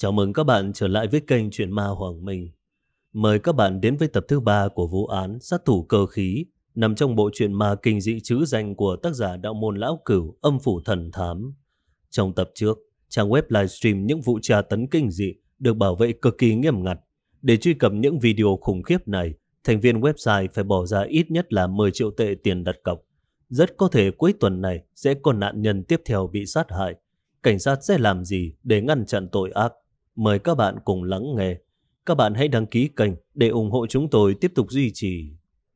Chào mừng các bạn trở lại với kênh Chuyện Ma Hoàng Minh. Mời các bạn đến với tập thứ 3 của vụ án sát thủ cơ khí nằm trong bộ truyện ma kinh dị trứ danh của tác giả đạo môn Lão Cửu Âm Phủ Thần Thám. Trong tập trước, trang web livestream những vụ tra tấn kinh dị được bảo vệ cực kỳ nghiêm ngặt. Để truy cập những video khủng khiếp này, thành viên website phải bỏ ra ít nhất là 10 triệu tệ tiền đặt cọc. Rất có thể cuối tuần này sẽ có nạn nhân tiếp theo bị sát hại. Cảnh sát sẽ làm gì để ngăn chặn tội ác? Mời các bạn cùng lắng nghe. Các bạn hãy đăng ký kênh để ủng hộ chúng tôi tiếp tục duy trì.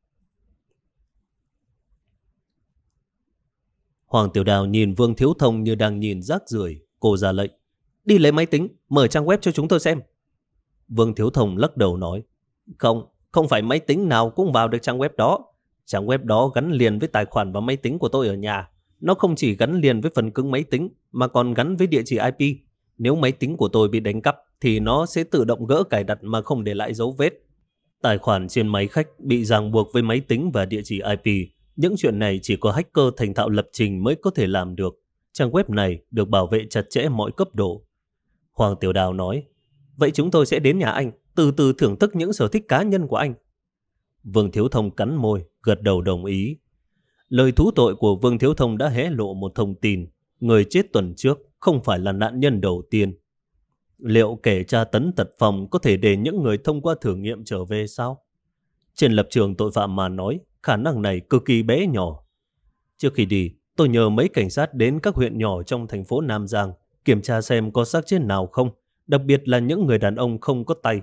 Hoàng Tiểu Đào nhìn Vương Thiếu Thông như đang nhìn rác rưởi. Cô ra lệnh: đi lấy máy tính, mở trang web cho chúng tôi xem. Vương Thiếu Thông lắc đầu nói: Không phải máy tính nào cũng vào được trang web đó. Trang web đó gắn liền với tài khoản và máy tính của tôi ở nhà. Nó không chỉ gắn liền với phần cứng máy tính mà còn gắn với địa chỉ IP. Nếu máy tính của tôi bị đánh cắp thì nó sẽ tự động gỡ cài đặt mà không để lại dấu vết. Tài khoản trên máy khách bị ràng buộc với máy tính và địa chỉ IP. Những chuyện này chỉ có hacker thành thạo lập trình mới có thể làm được. Trang web này được bảo vệ chặt chẽ mọi cấp độ. Hoàng Tiểu Đào nói: vậy chúng tôi sẽ đến nhà anh, từ từ thưởng thức những sở thích cá nhân của anh. Vương Thiếu Thông cắn môi, gật đầu đồng ý. Lời thú tội của Vương Thiếu Thông đã hé lộ một thông tin: người chết tuần trước không phải là nạn nhân đầu tiên. Liệu kẻ tra tấn tật phòng có thể để những người thông qua thử nghiệm trở về sao? Trên lập trường tội phạm mà nói, khả năng này cực kỳ bé nhỏ. Trước khi đi, tôi nhờ mấy cảnh sát đến các huyện nhỏ trong thành phố Nam Giang kiểm tra xem có xác chết nào không, đặc biệt là những người đàn ông không có tay.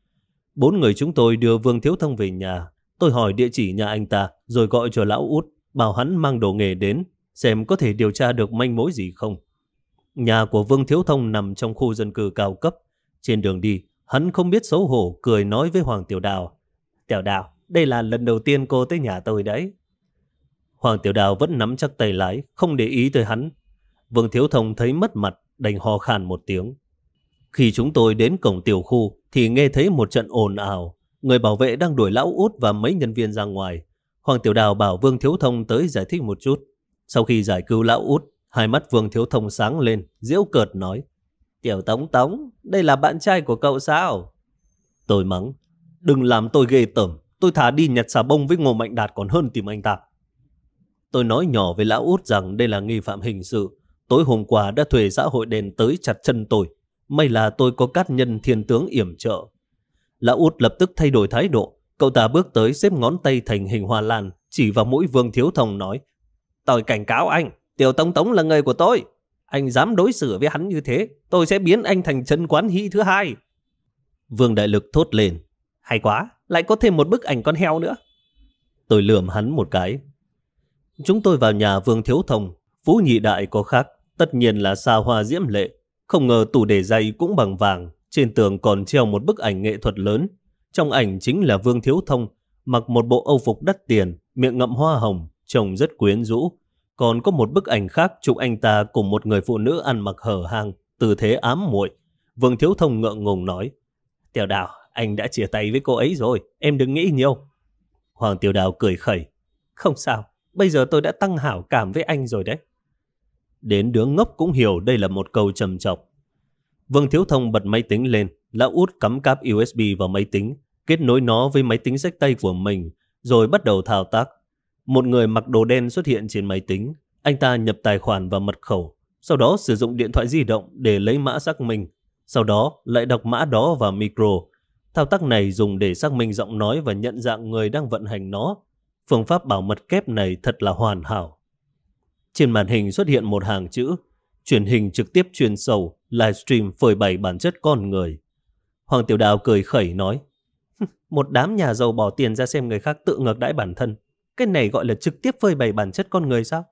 4 người chúng tôi đưa Vương Thiếu Thông về nhà. Tôi hỏi địa chỉ nhà anh ta rồi gọi cho lão út, bảo hắn mang đồ nghề đến xem có thể điều tra được manh mối gì không. Nhà của Vương Thiếu Thông nằm trong khu dân cư cao cấp. Trên đường đi, hắn không biết xấu hổ cười nói với Hoàng Tiểu Đào: Tiểu Đào, đây là lần đầu tiên cô tới nhà tôi đấy. Hoàng Tiểu Đào vẫn nắm chắc tay lái, không để ý tới hắn. Vương Thiếu Thông thấy mất mặt, đành ho khan một tiếng. Khi chúng tôi đến cổng tiểu khu thì nghe thấy một trận ồn ào. Người bảo vệ đang đuổi lão út và mấy nhân viên ra ngoài. Hoàng Tiểu Đào bảo Vương Thiếu Thông tới giải thích một chút. Sau khi giải cứu lão út, hai mắt Vương Thiếu Thông sáng lên, giễu cợt nói: Tiểu Tống, đây là bạn trai của cậu sao? Tôi mắng: đừng làm tôi ghê tởm, tôi thà đi nhặt xà bông với Ngô Mạnh Đạt còn hơn tìm anh ta. Tôi nói nhỏ với lão út rằng đây là nghi phạm hình sự. Tối hôm qua đã thuê xã hội đen tới chặt chân tôi. May là tôi có cát nhân thiên tướng yểm trợ. Lão út lập tức thay đổi thái độ. Cậu ta bước tới xếp ngón tay thành hình hoa lan, chỉ vào mũi Vương Thiếu Thông nói: tôi cảnh cáo anh, Tiểu Tống là người của tôi. Anh dám đối xử với hắn như thế, tôi sẽ biến anh thành chân quán hĩ thứ hai. Vương Đại Lực thốt lên: hay quá, lại có thêm một bức ảnh con heo nữa. Tôi lườm hắn một cái. Chúng tôi vào nhà Vương Thiếu Thông. Phú nhị đại có khác, tất nhiên là xa hoa diễm lệ. Không ngờ tủ để giày cũng bằng vàng. Trên tường còn treo một bức ảnh nghệ thuật lớn. Trong ảnh chính là Vương Thiếu Thông, mặc một bộ âu phục đắt tiền, miệng ngậm hoa hồng, trông rất quyến rũ. Còn có một bức ảnh khác chụp anh ta cùng một người phụ nữ ăn mặc hở hang, tư thế ám muội. Vương Thiếu Thông ngượng ngùng nói: Tiểu Đào, anh đã chia tay với cô ấy rồi, em đừng nghĩ nhiều. Hoàng Tiểu Đào cười khẩy: không sao, bây giờ tôi đã tăng hảo cảm với anh rồi đấy. Đến đứa ngốc cũng hiểu đây là một câu trầm trọng. Vương Thiếu Thông bật máy tính lên. Lão út cắm cáp USB vào máy tính, kết nối nó với máy tính xách tay của mình, rồi bắt đầu thao tác. Một người mặc đồ đen xuất hiện trên máy tính. Anh ta nhập tài khoản và mật khẩu, sau đó sử dụng điện thoại di động để lấy mã xác minh, sau đó lại đọc mã đó vào micro. Thao tác này dùng để xác minh giọng nói và nhận dạng người đang vận hành nó. Phương pháp bảo mật kép này thật là hoàn hảo. Trên màn hình xuất hiện một hàng chữ: truyền hình trực tiếp chuyên sâu, livestream phơi bày bản chất con người. Hoàng Tiểu Đào cười khẩy nói: một đám nhà giàu bỏ tiền ra xem người khác tự ngược đãi bản thân. Cái này gọi là trực tiếp phơi bày bản chất con người sao?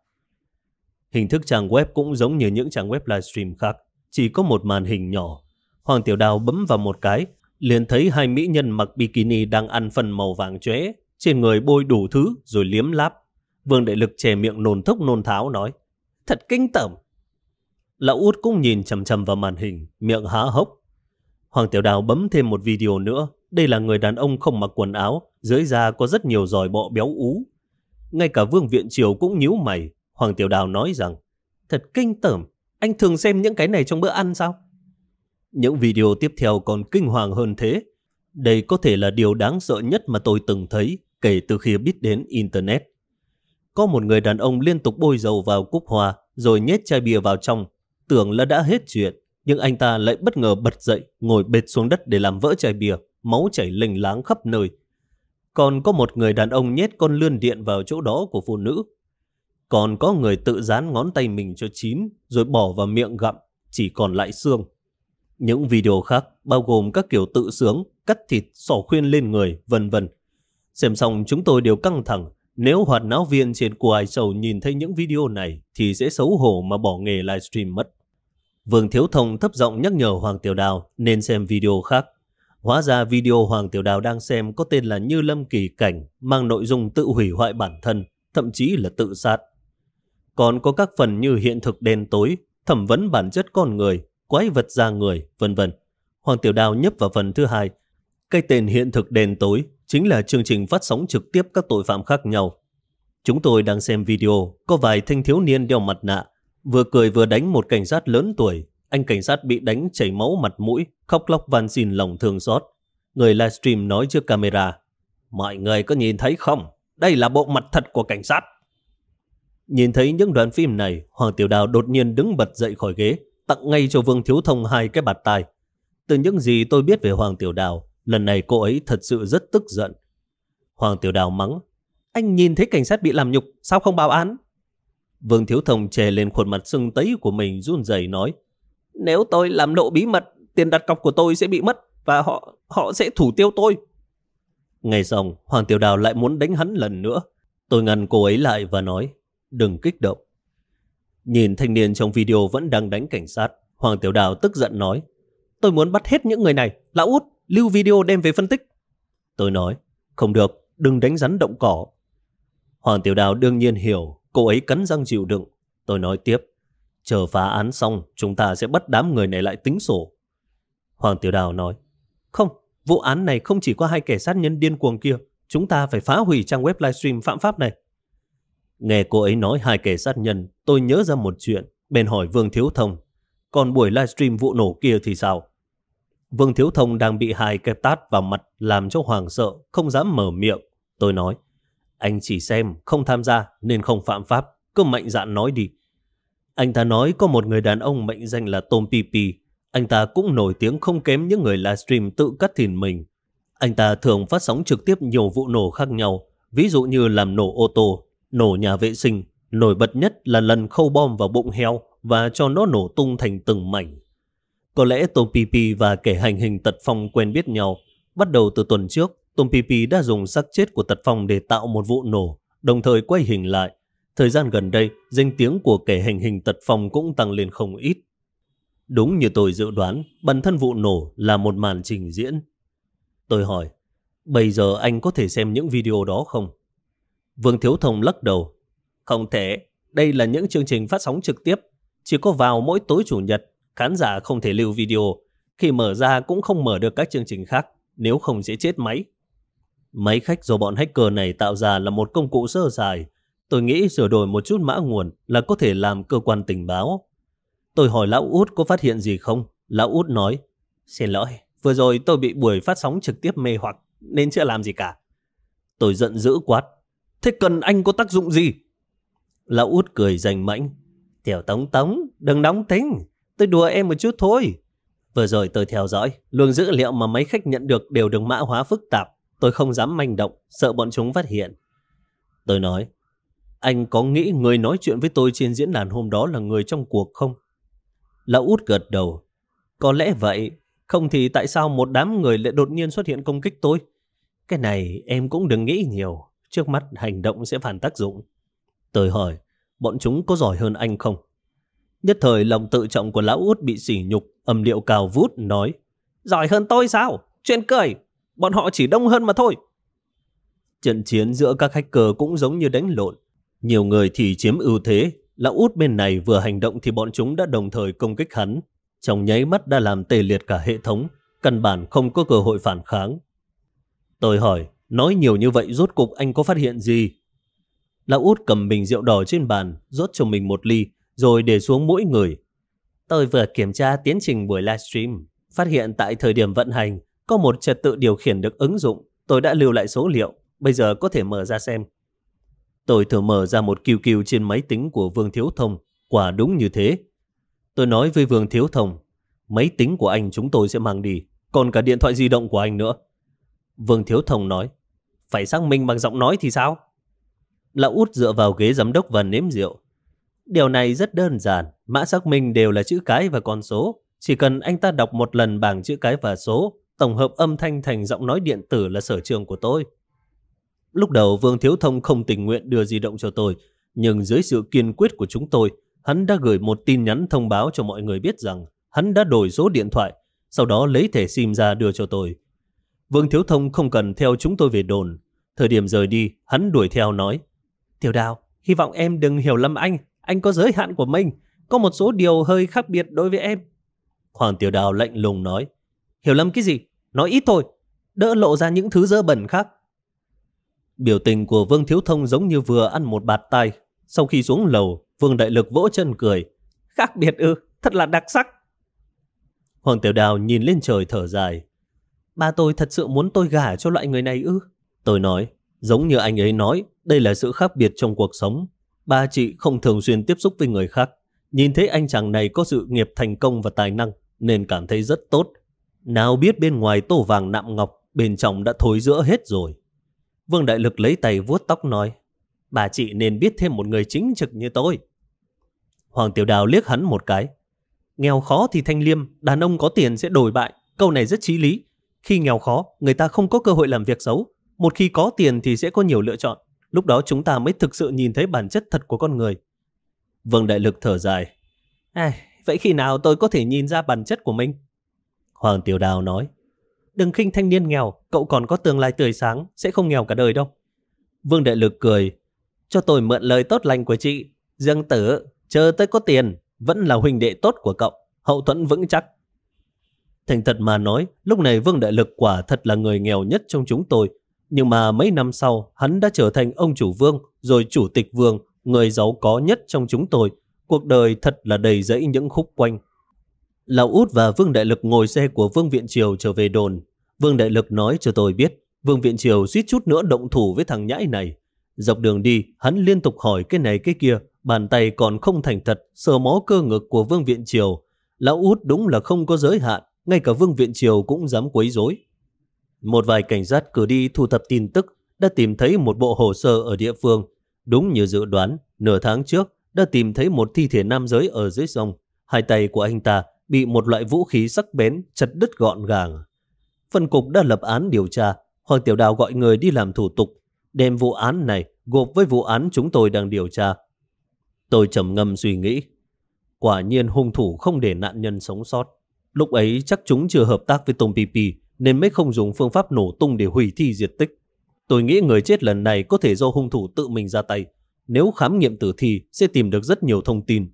Hình thức trang web cũng giống như những trang web livestream khác, chỉ có một màn hình nhỏ. Hoàng Tiểu Đào bấm vào một cái, liền thấy hai mỹ nhân mặc bikini đang ăn phần màu vàng chóe, trên người bôi đủ thứ rồi liếm láp. Vương Đại Lực chè miệng nôn thốc nôn tháo nói: thật kinh tởm. Lão út cũng nhìn chằm chằm vào màn hình, miệng há hốc. Hoàng Tiểu Đào bấm thêm một video nữa. Đây là người đàn ông không mặc quần áo, dưới da có rất nhiều giòi bọ béo ú. Ngay cả Vương Viện Triều cũng nhíu mày. Hoàng Tiểu Đào nói rằng: thật kinh tởm, anh thường xem những cái này trong bữa ăn sao? Những video tiếp theo còn kinh hoàng hơn thế. Đây có thể là điều đáng sợ nhất mà tôi từng thấy kể từ khi biết đến Internet. Có một người đàn ông liên tục bôi dầu vào cúc hoa rồi nhét chai bia vào trong. Tưởng là đã hết chuyện, nhưng anh ta lại bất ngờ bật dậy, ngồi bệt xuống đất để làm vỡ chai bia, máu chảy lênh láng khắp nơi. Còn có một người đàn ông nhét con lươn điện vào chỗ đó của phụ nữ. Còn có người tự dán ngón tay mình cho chín rồi bỏ vào miệng gặm, chỉ còn lại xương. Những video khác bao gồm các kiểu tự sướng, cắt thịt, xỏ khuyên lên người, vân vân. Xem xong chúng tôi đều căng thẳng. Nếu hoạt náo viên trên Quai Show nhìn thấy những video này thì sẽ xấu hổ mà bỏ nghề livestream mất. Vương Thiếu Thông thấp giọng nhắc nhở Hoàng Tiểu Đào nên xem video khác. Hóa ra video Hoàng Tiểu Đào đang xem có tên là Như Lâm Kỳ Cảnh, mang nội dung tự hủy hoại bản thân, thậm chí là tự sát. Còn có các phần như hiện thực đen tối, thẩm vấn bản chất con người, quái vật da người, vân vân. Hoàng Tiểu Đào nhấp vào phần thứ 2. Cái tên hiện thực đen tối chính là chương trình phát sóng trực tiếp các tội phạm khác nhau. Chúng tôi đang xem video, có vài thanh thiếu niên đeo mặt nạ, vừa cười vừa đánh một cảnh sát lớn tuổi. Anh cảnh sát bị đánh chảy máu mặt mũi, khóc lóc van xin lòng thương xót. Người livestream nói trước camera: mọi người có nhìn thấy không? Đây là bộ mặt thật của cảnh sát. Nhìn thấy những đoạn phim này, Hoàng Tiểu Đào đột nhiên đứng bật dậy khỏi ghế, tặng ngay cho Vương Thiếu Thông 2 cái bạt tai. Từ những gì tôi biết về Hoàng Tiểu Đào, lần này cô ấy thật sự rất tức giận. Hoàng Tiểu Đào mắng: anh nhìn thấy cảnh sát bị làm nhục, sao không báo án? Vương Thiếu Thông chè lên khuôn mặt sưng tấy của mình run rẩy nói: nếu tôi làm lộ bí mật, tiền đặt cọc của tôi sẽ bị mất và họ sẽ thủ tiêu tôi. Nghe xong, Hoàng Tiểu Đào lại muốn đánh hắn lần nữa. Tôi ngăn cô ấy lại và nói: đừng kích động. Nhìn thanh niên trong video vẫn đang đánh cảnh sát, Hoàng Tiểu Đào tức giận nói: tôi muốn bắt hết những người này. Lão Út, lưu video đem về phân tích. Tôi nói: không được, đừng đánh rắn động cỏ. Hoàng Tiểu Đào đương nhiên hiểu, cô ấy cắn răng chịu đựng. Tôi nói tiếp: chờ phá án xong, chúng ta sẽ bắt đám người này lại tính sổ. Hoàng Tiểu Đào nói: không, vụ án này không chỉ có 2 kẻ sát nhân điên cuồng kia. Chúng ta phải phá hủy trang web livestream phạm pháp này. Nghe cô ấy nói 2 kẻ sát nhân, tôi nhớ ra một chuyện, bèn hỏi Vương Thiếu Thông: còn buổi livestream vụ nổ kia thì sao? Vương Thiếu Thông đang bị 2 cái tát vào mặt làm cho hoảng sợ, không dám mở miệng. Tôi nói: anh chỉ xem, không tham gia nên không phạm pháp, cứ mạnh dạn nói đi. Anh ta nói có một người đàn ông mệnh danh là Tom Pipi. Anh ta cũng nổi tiếng không kém những người livestream tự cắt thịt mình. Anh ta thường phát sóng trực tiếp nhiều vụ nổ khác nhau, ví dụ như làm nổ ô tô, nổ nhà vệ sinh. Nổi bật nhất là lần khâu bom vào bụng heo và cho nó nổ tung thành từng mảnh. Có lẽ Tom Pipi và kẻ hành hình Tật Phong quen biết nhau. Bắt đầu từ tuần trước, Tom Pipi đã dùng xác chết của Tật Phong để tạo một vụ nổ, đồng thời quay hình lại. Thời gian gần đây, danh tiếng của kẻ hành hình Tật Phong cũng tăng lên không ít. Đúng như tôi dự đoán, bản thân vụ nổ là một màn trình diễn. Tôi hỏi: bây giờ anh có thể xem những video đó không? Vương Thiếu Thông lắc đầu: không thể, đây là những chương trình phát sóng trực tiếp, chỉ có vào mỗi tối chủ nhật, khán giả không thể lưu video. Khi mở ra cũng không mở được các chương trình khác, nếu không sẽ chết máy. Máy khách do bọn hacker này tạo ra là một công cụ sơ sài. Tôi nghĩ sửa đổi một chút mã nguồn là có thể làm cơ quan tình báo. Tôi hỏi Lão Út có phát hiện gì không? Lão Út nói: xin lỗi, vừa rồi tôi bị buổi phát sóng trực tiếp mê hoặc nên chưa làm gì cả. Tôi giận dữ quát: thế cần anh có tác dụng gì? Lão Út cười rành mãnh: Tiểu Tống Tống, đừng nóng tính, tôi đùa em một chút thôi. Vừa rồi tôi theo dõi, luồng dữ liệu mà mấy khách nhận được đều được mã hóa phức tạp. Tôi không dám manh động, sợ bọn chúng phát hiện. Tôi nói: anh có nghĩ người nói chuyện với tôi trên diễn đàn hôm đó là người trong cuộc không? Lão Út gật đầu: có lẽ vậy, không thì tại sao một đám người lại đột nhiên xuất hiện công kích tôi? Cái này em cũng đừng nghĩ nhiều, trước mắt hành động sẽ phản tác dụng. Tôi hỏi: bọn chúng có giỏi hơn anh không? Nhất thời lòng tự trọng của Lão Út bị sỉ nhục, âm điệu cao vút nói: giỏi hơn tôi sao? Chuyện cười, bọn họ chỉ đông hơn mà thôi. Trận chiến giữa các hacker cũng giống như đánh lộn. Nhiều người thì chiếm ưu thế. Lão Út bên này vừa hành động thì bọn chúng đã đồng thời công kích hắn. Trong nháy mắt đã làm tê liệt cả hệ thống, căn bản không có cơ hội phản kháng. Tôi hỏi: nói nhiều như vậy rốt cục anh có phát hiện gì? Lão Út cầm bình rượu đỏ trên bàn, rót cho mình một ly, rồi để xuống mỗi người. Tôi vừa kiểm tra tiến trình buổi livestream. Phát hiện tại thời điểm vận hành có một trật tự điều khiển được ứng dụng. Tôi đã lưu lại số liệu, bây giờ có thể mở ra xem. Tôi thử mở ra một QQ trên máy tính của Vương Thiếu Thông. Quả đúng như thế. Tôi nói với Vương Thiếu Thông, máy tính của anh chúng tôi sẽ mang đi, còn cả điện thoại di động của anh nữa. Vương Thiếu Thông nói, phải xác minh bằng giọng nói thì sao? Lão Út dựa vào ghế giám đốc và nếm rượu. Điều này rất đơn giản, mã xác minh đều là chữ cái và con số. Chỉ cần anh ta đọc một lần bảng chữ cái và số, tổng hợp âm thanh thành giọng nói điện tử là sở trường của tôi. Lúc đầu Vương Thiếu Thông không tình nguyện đưa di động cho tôi, nhưng dưới sự kiên quyết của chúng tôi, hắn đã gửi một tin nhắn thông báo cho mọi người biết rằng hắn đã đổi số điện thoại, sau đó lấy thẻ SIM ra đưa cho tôi. Vương Thiếu Thông không cần theo chúng tôi về đồn. Thời điểm rời đi, hắn đuổi theo nói, Tiểu Đào, hy vọng em đừng hiểu lầm anh có giới hạn của mình, có một số điều hơi khác biệt đối với em. Hoàng Tiểu Đào lạnh lùng nói, hiểu lầm cái gì? Nói ít thôi, đỡ lộ ra những thứ dơ bẩn khác. Biểu tình của Vương Thiếu Thông giống như vừa ăn một bạt tai. Sau khi xuống lầu, Vương Đại Lực vỗ chân cười, khác biệt ư, thật là đặc sắc. Hoàng Tiểu Đào nhìn lên trời thở dài, ba tôi thật sự muốn tôi gả cho loại người này ư? Tôi nói, giống như anh ấy nói, đây là sự khác biệt trong cuộc sống. Ba chị không thường xuyên tiếp xúc với người khác, nhìn thấy anh chàng này có sự nghiệp thành công và tài năng nên cảm thấy rất tốt. Nào biết bên ngoài tô vàng nạm ngọc, bên trong đã thối rữa hết rồi. Vương Đại Lực lấy tay vuốt tóc nói, bà chị nên biết thêm một người chính trực như tôi. Hoàng Tiểu Đào liếc hắn một cái, nghèo khó thì thanh liêm, đàn ông có tiền sẽ đổi bại. Câu này rất chí lý. Khi nghèo khó, người ta không có cơ hội làm việc xấu. Một khi có tiền thì sẽ có nhiều lựa chọn. Lúc đó chúng ta mới thực sự nhìn thấy bản chất thật của con người. Vương Đại Lực thở dài, vậy khi nào tôi có thể nhìn ra bản chất của mình? Hoàng Tiểu Đào nói, đừng khinh thanh niên nghèo, cậu còn có tương lai tươi sáng, sẽ không nghèo cả đời đâu. Vương Đại Lực cười, cho tôi mượn lời tốt lành của chị. Dương Tử, chờ tới có tiền, vẫn là huynh đệ tốt của cậu, hậu thuẫn vững chắc. Thành thật mà nói, lúc này Vương Đại Lực quả thật là người nghèo nhất trong chúng tôi. Nhưng mà mấy năm sau, hắn đã trở thành ông chủ Vương, rồi chủ tịch Vương, người giàu có nhất trong chúng tôi. Cuộc đời thật là đầy rẫy những khúc quanh. Lão Út và Vương Đại Lực ngồi xe của Vương Viện Triều trở về đồn. Vương Đại Lực nói cho tôi biết, Vương Viện Triều suýt chút nữa động thủ với thằng nhãi này. Dọc đường đi, hắn liên tục hỏi cái này cái kia, bàn tay còn không thành thật, sờ mó cơ ngực của Vương Viện Triều. Lão Út đúng là không có giới hạn, ngay cả Vương Viện Triều cũng dám quấy rối. Một vài cảnh sát cử đi thu thập tin tức đã tìm thấy một bộ hồ sơ ở địa phương. Đúng như dự đoán, nửa tháng trước đã tìm thấy một thi thể nam giới ở dưới sông. Hai tay của anh ta bị một loại vũ khí sắc bén chặt đứt gọn gàng. Phân cục đã lập án điều tra. Hoàng Tiểu Đào gọi người đi làm thủ tục, đem vụ án này gộp với vụ án chúng tôi đang điều tra. Tôi trầm ngâm suy nghĩ. Quả nhiên hung thủ không để nạn nhân sống sót. Lúc ấy chắc chúng chưa hợp tác với Tom Pipi nên mới không dùng phương pháp nổ tung để hủy thi diệt tích. Tôi nghĩ người chết lần này có thể do hung thủ tự mình ra tay. Nếu khám nghiệm tử thi sẽ tìm được rất nhiều thông tin.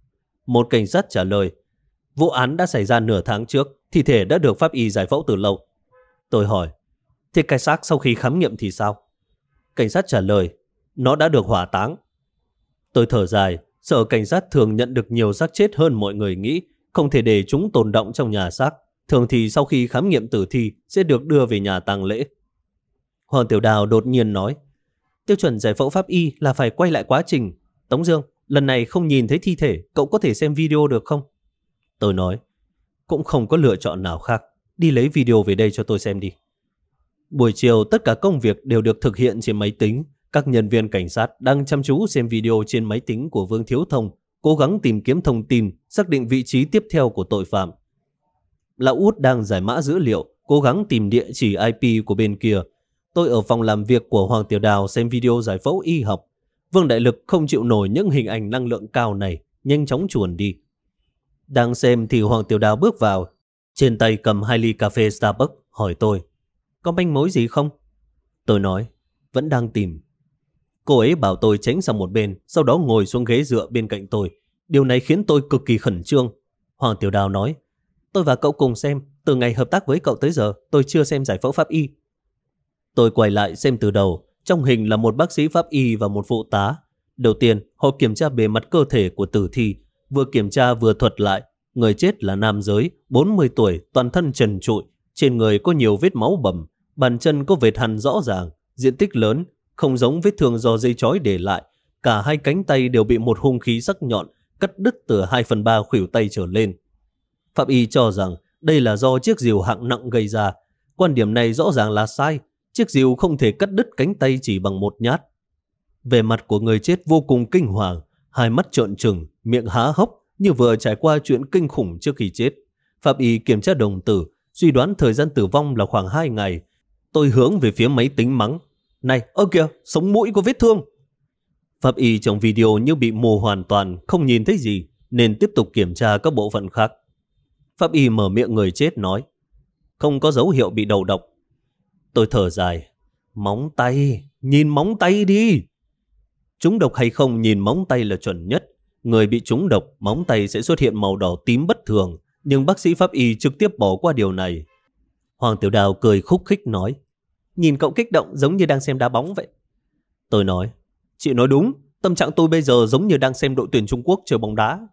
Một cảnh sát trả lời, vụ án đã xảy ra nửa tháng trước, thi thể đã được pháp y giải phẫu từ lâu. Tôi hỏi, thế cái xác sau khi khám nghiệm thì sao? Cảnh sát trả lời, nó đã được hỏa táng. Tôi thở dài, sợ cảnh sát thường nhận được nhiều xác chết hơn mọi người nghĩ, không thể để chúng tồn đọng trong nhà xác. Thường thì sau khi khám nghiệm tử thi sẽ được đưa về nhà tang lễ. Hoàng Tiểu Đào đột nhiên nói, tiêu chuẩn giải phẫu pháp y là phải quay lại quá trình. Tống Dương, lần này không nhìn thấy thi thể, cậu có thể xem video được không? Tôi nói, cũng không có lựa chọn nào khác, đi lấy video về đây cho tôi xem đi. Buổi chiều tất cả công việc đều được thực hiện trên máy tính. Các nhân viên cảnh sát đang chăm chú xem video trên máy tính của Vương Thiếu Thông, cố gắng tìm kiếm thông tin, xác định vị trí tiếp theo của tội phạm. Lão Út đang giải mã dữ liệu, cố gắng tìm địa chỉ IP của bên kia. Tôi ở phòng làm việc của Hoàng Tiểu Đào xem video giải phẫu y học. Vương Đại Lực không chịu nổi những hình ảnh năng lượng cao này, nhanh chóng chuồn đi. Đang xem thì Hoàng Tiểu Đào bước vào, trên tay cầm 2 ly cà phê Starbucks, hỏi tôi, có manh mối gì không? Tôi nói, vẫn đang tìm. Cô ấy bảo tôi tránh sang một bên, sau đó ngồi xuống ghế dựa bên cạnh tôi. Điều này khiến tôi cực kỳ khẩn trương. Hoàng Tiểu Đào nói, tôi và cậu cùng xem, từ ngày hợp tác với cậu tới giờ, tôi chưa xem giải phẫu pháp y. Tôi quay lại xem từ đầu, trong hình là một bác sĩ pháp y và một phụ tá. Đầu tiên, họ kiểm tra bề mặt cơ thể của tử thi, vừa kiểm tra vừa thuật lại. Người chết là nam giới, 40 tuổi, toàn thân trần trụi, trên người có nhiều vết máu bầm, bàn chân có vệt hằn rõ ràng, diện tích lớn, không giống vết thương do dây trói để lại. Cả hai cánh tay đều bị một hung khí sắc nhọn cắt đứt từ 2/3 khuỷu tay trở lên. Pháp y cho rằng đây là do chiếc rìu hạng nặng gây ra. Quan điểm này rõ ràng là sai. Chiếc rìu không thể cắt đứt cánh tay chỉ bằng một nhát. Vẻ mặt của người chết vô cùng kinh hoàng, hai mắt trợn trừng, miệng há hốc như vừa trải qua chuyện kinh khủng trước khi chết. Pháp y kiểm tra đồng tử, suy đoán thời gian tử vong là khoảng 2 ngày. Tôi hướng về phía máy tính mắng: "Này, ơ kìa, sống mũi có vết thương." Pháp y trong video như bị mù hoàn toàn, không nhìn thấy gì, nên tiếp tục kiểm tra các bộ phận khác. Pháp y mở miệng người chết nói: "Không có dấu hiệu bị đầu độc." Tôi thở dài: "Móng tay, nhìn móng tay đi." Trúng độc hay không nhìn móng tay là chuẩn nhất. Người bị trúng độc, móng tay sẽ xuất hiện màu đỏ tím bất thường, nhưng bác sĩ pháp y trực tiếp bỏ qua điều này. Hoàng Tiểu Đào cười khúc khích nói: "Nhìn cậu kích động giống như đang xem đá bóng vậy." Tôi nói: "Chị nói đúng, tâm trạng tôi bây giờ giống như đang xem đội tuyển Trung Quốc chơi bóng đá."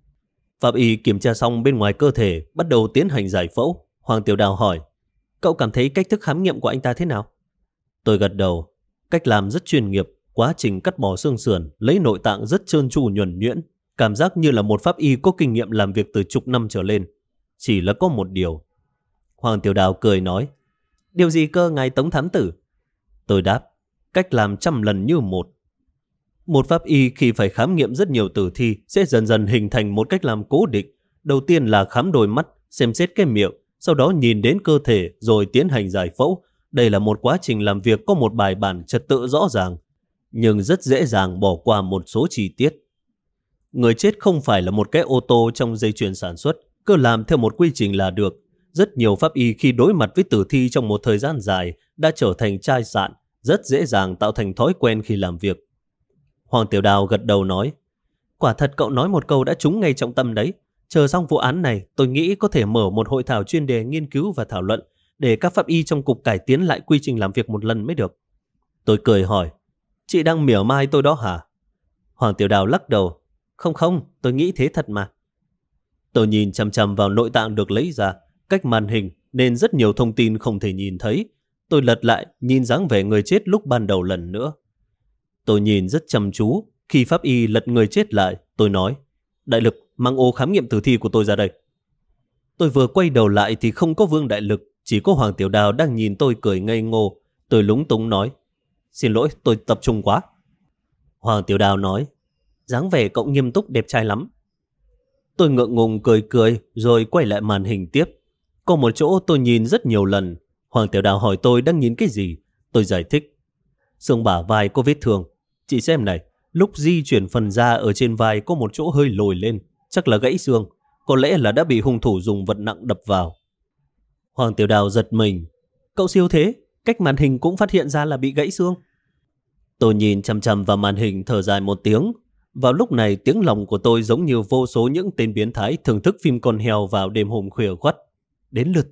Pháp y kiểm tra xong bên ngoài cơ thể, bắt đầu tiến hành giải phẫu. Hoàng Tiểu Đào hỏi: "Cậu cảm thấy cách thức khám nghiệm của anh ta thế nào?" Tôi gật đầu. Cách làm rất chuyên nghiệp, quá trình cắt bỏ xương sườn, lấy nội tạng rất trơn tru nhuần nhuyễn, cảm giác như là một pháp y có kinh nghiệm làm việc từ chục năm trở lên. Chỉ là có một điều. Hoàng Tiểu Đào cười nói: "Điều gì cơ ngài Tống thám tử?" Tôi đáp: "Cách làm trăm lần như một." Một pháp y khi phải khám nghiệm rất nhiều tử thi sẽ dần dần hình thành một cách làm cố định. Đầu tiên là khám đôi mắt, xem xét cái miệng, sau đó nhìn đến cơ thể rồi tiến hành giải phẫu. Đây là một quá trình làm việc có một bài bản trật tự rõ ràng, nhưng rất dễ dàng bỏ qua một số chi tiết. Người chết không phải là một cái ô tô trong dây chuyền sản xuất, cứ làm theo một quy trình là được. Rất nhiều pháp y khi đối mặt với tử thi trong một thời gian dài đã trở thành chai sạn, rất dễ dàng tạo thành thói quen khi làm việc. Hoàng Tiểu Đào gật đầu nói: "Quả thật cậu nói một câu đã trúng ngay trọng tâm đấy. Chờ xong vụ án này, tôi nghĩ có thể mở một hội thảo chuyên đề nghiên cứu và thảo luận để các pháp y trong cục cải tiến lại quy trình làm việc một lần mới được." Tôi cười hỏi: "Chị đang mỉa mai tôi đó hả?" Hoàng Tiểu Đào lắc đầu: Không, tôi nghĩ thế thật mà." Tôi nhìn chằm chằm vào nội tạng được lấy ra, cách màn hình nên rất nhiều thông tin không thể nhìn thấy. Tôi lật lại nhìn dáng vẻ người chết lúc ban đầu lần nữa. Tôi nhìn rất chăm chú. Khi pháp y lật người chết lại, tôi nói: "Đại Lực, mang ô khám nghiệm tử thi của tôi ra đây." Tôi vừa quay đầu lại thì không có Vương Đại Lực, chỉ có Hoàng Tiểu Đào đang nhìn tôi cười ngây ngô. Tôi lúng túng nói: "Xin lỗi, tôi tập trung quá." Hoàng Tiểu Đào nói: "Dáng vẻ cậu nghiêm túc đẹp trai lắm." Tôi ngượng ngùng cười rồi quay lại màn hình tiếp. Có một chỗ tôi nhìn rất nhiều lần. Hoàng Tiểu Đào hỏi tôi đang nhìn cái gì. Tôi giải thích: "Xương bả vai có vết thương. Chị xem này, lúc di chuyển phần da ở trên vai có một chỗ hơi lồi lên, chắc là gãy xương. Có lẽ là đã bị hung thủ dùng vật nặng đập vào." Hoàng Tiểu Đào giật mình: "Cậu siêu thế, cách màn hình cũng phát hiện ra là bị gãy xương." Tôi nhìn chằm chằm vào màn hình thở dài một tiếng. Vào lúc này tiếng lòng của tôi giống như vô số những tên biến thái thưởng thức phim con heo vào đêm hôm khuya khoắt. Đến lượt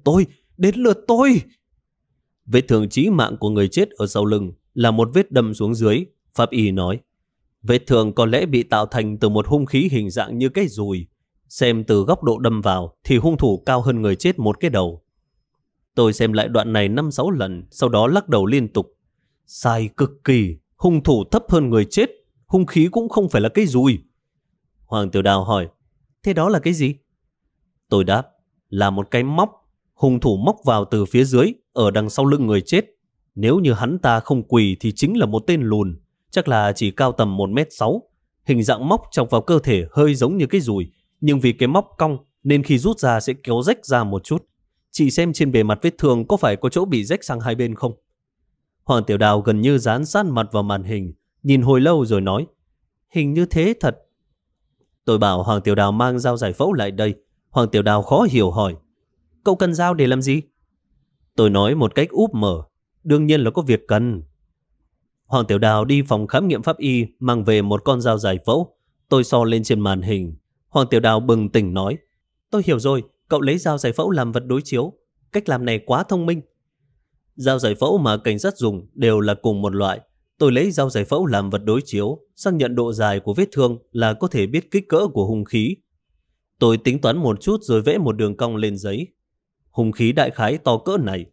tôi. Vết thương chí mạng của người chết ở sau lưng là một vết đâm xuống dưới. Pháp y nói: "Vết thương có lẽ bị tạo thành từ một hung khí hình dạng như cái dùi. Xem từ góc độ đâm vào thì hung thủ cao hơn người chết một cái đầu." Tôi xem lại đoạn này 5-6 lần, sau đó lắc đầu liên tục: "Sai cực kỳ, hung thủ thấp hơn người chết, hung khí cũng không phải là cái dùi." Hoàng Tiểu Đào hỏi: "Thế đó là cái gì?" Tôi đáp: "Là một cái móc. Hung thủ móc vào từ phía dưới, ở đằng sau lưng người chết. Nếu như hắn ta không quỳ thì chính là một tên lùn, chắc là chỉ cao tầm 1m6. Hình dạng móc chọc vào cơ thể hơi giống như cái dùi, nhưng vì cái móc cong nên khi rút ra sẽ kéo rách ra một chút. Chị xem trên bề mặt vết thương có phải có chỗ bị rách sang hai bên không?" Hoàng Tiểu Đào gần như dán sát mặt vào màn hình, nhìn hồi lâu rồi nói: "Hình như thế thật." Tôi bảo Hoàng Tiểu Đào mang dao giải phẫu lại đây. Hoàng Tiểu Đào khó hiểu hỏi: "Cậu cần dao để làm gì?" Tôi nói một cách úp mở: "Đương nhiên là có việc cần." Hoàng Tiểu Đào đi phòng khám nghiệm pháp y mang về một con dao giải phẫu. Tôi so lên trên màn hình. Hoàng Tiểu Đào bừng tỉnh nói: "Tôi hiểu rồi, cậu lấy dao giải phẫu làm vật đối chiếu. Cách làm này quá thông minh." Dao giải phẫu mà cảnh sát dùng đều là cùng một loại. Tôi lấy dao giải phẫu làm vật đối chiếu, xác nhận độ dài của vết thương là có thể biết kích cỡ của hung khí. Tôi tính toán một chút rồi vẽ một đường cong lên giấy. Hung khí đại khái to cỡ này.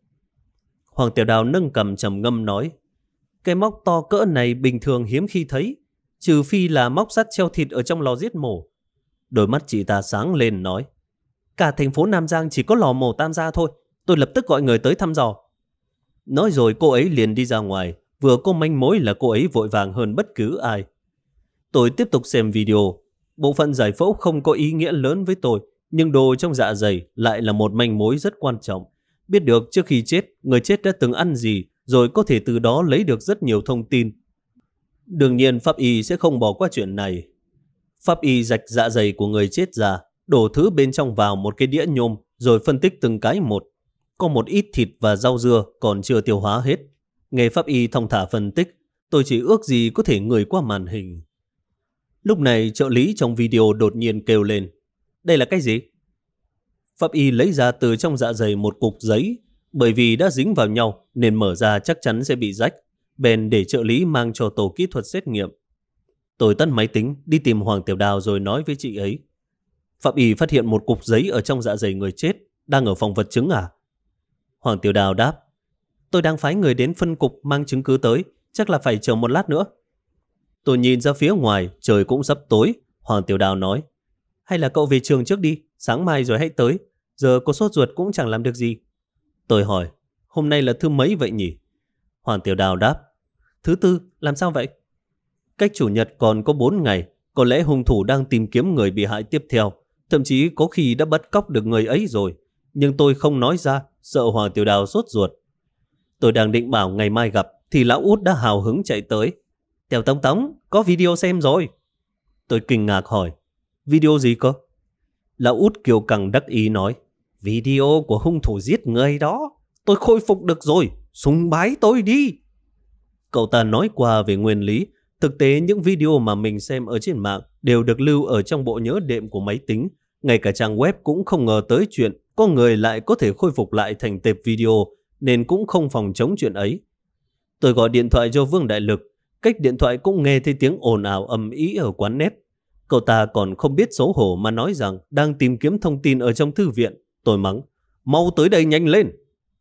Hoàng Tiểu Đào nâng cằm trầm ngâm nói, cái móc to cỡ này bình thường hiếm khi thấy, trừ phi là móc sắt treo thịt ở trong lò giết mổ. Đôi mắt chị ta sáng lên nói, cả thành phố Nam Giang chỉ có lò mổ Tam Gia thôi, tôi lập tức gọi người tới thăm dò. Nói rồi cô ấy liền đi ra ngoài, vừa có manh mối là cô ấy vội vàng hơn bất cứ ai. Tôi tiếp tục xem video. Bộ phận giải phẫu không có ý nghĩa lớn với tôi, nhưng đồ trong dạ dày lại là một manh mối rất quan trọng. Biết được trước khi chết, người chết đã từng ăn gì, rồi có thể từ đó lấy được rất nhiều thông tin. Đương nhiên pháp y sẽ không bỏ qua chuyện này. Pháp y rạch dạ dày của người chết ra, đổ thứ bên trong vào một cái đĩa nhôm, rồi phân tích từng cái một. Có một ít thịt và rau dưa còn chưa tiêu hóa hết. Nghe pháp y thong thả phân tích, tôi chỉ ước gì có thể ngửi qua màn hình. Lúc này trợ lý trong video đột nhiên kêu lên, đây là cái gì? Pháp y lấy ra từ trong dạ dày một cục giấy, bởi vì đã dính vào nhau nên mở ra chắc chắn sẽ bị rách, bèn để trợ lý mang cho tổ kỹ thuật xét nghiệm. Tôi tắt máy tính đi tìm Hoàng Tiểu Đào rồi nói với chị ấy, pháp y phát hiện một cục giấy ở trong dạ dày người chết, đang ở phòng vật chứng à? Hoàng Tiểu Đào đáp, tôi đang phái người đến phân cục mang chứng cứ tới, chắc là phải chờ một lát nữa. Tôi nhìn ra phía ngoài, trời cũng sắp tối. Hoàng Tiểu Đào nói, hay là cậu về trường trước đi, sáng mai rồi hãy tới, giờ có sốt ruột cũng chẳng làm được gì. Tôi hỏi, hôm nay là thứ mấy vậy nhỉ? Hoàng Tiểu Đào đáp, thứ tư, làm sao vậy? Cách chủ nhật còn có 4 ngày, có lẽ hung thủ đang tìm kiếm người bị hại tiếp theo, thậm chí có khi đã bắt cóc được người ấy rồi. Nhưng tôi không nói ra, sợ Hoàng Tiểu Đào sốt ruột. Tôi đang định bảo ngày mai gặp, thì lão út đã hào hứng chạy tới. Tiểu Tống Tống, có video xem rồi. Tôi kinh ngạc hỏi, video gì cơ? Lão út kiêu căng đắc ý nói, video của hung thủ giết người đó. Tôi khôi phục được rồi, sùng bái tôi đi. Cậu ta nói qua về nguyên lý. Thực tế những video mà mình xem ở trên mạng đều được lưu ở trong bộ nhớ đệm của máy tính. Ngay cả trang web cũng không ngờ tới chuyện có người lại có thể khôi phục lại thành tệp video, nên cũng không phòng chống chuyện ấy. Tôi gọi điện thoại cho Vương Đại Lực. Cách điện thoại cũng nghe thấy tiếng ồn ào ầm ĩ ở quán net. Cậu ta còn không biết xấu hổ mà nói rằng đang tìm kiếm thông tin ở trong thư viện. Tôi mắng, mau tới đây nhanh lên.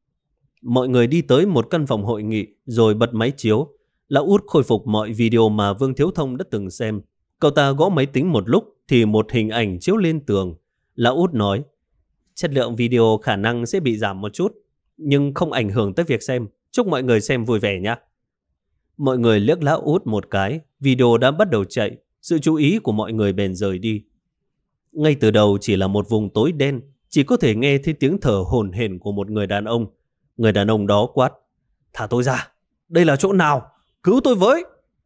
Mọi người đi tới một căn phòng hội nghị rồi bật máy chiếu. Lão út khôi phục mọi video mà Vương Thiếu Thông đã từng xem. Cậu ta gõ máy tính một lúc thì một hình ảnh chiếu lên tường. Lão út nói, chất lượng video khả năng sẽ bị giảm một chút, nhưng không ảnh hưởng tới việc xem. Chúc mọi người xem vui vẻ nhé. Mọi người liếc lão út một cái, video đã bắt đầu chạy, sự chú ý của mọi người bèn rời đi. Ngay từ đầu chỉ là một vùng tối đen, chỉ có thể nghe thấy tiếng thở hổn hển của một người đàn ông. Người đàn ông đó quát, thả tôi ra, đây là chỗ nào, cứu tôi với.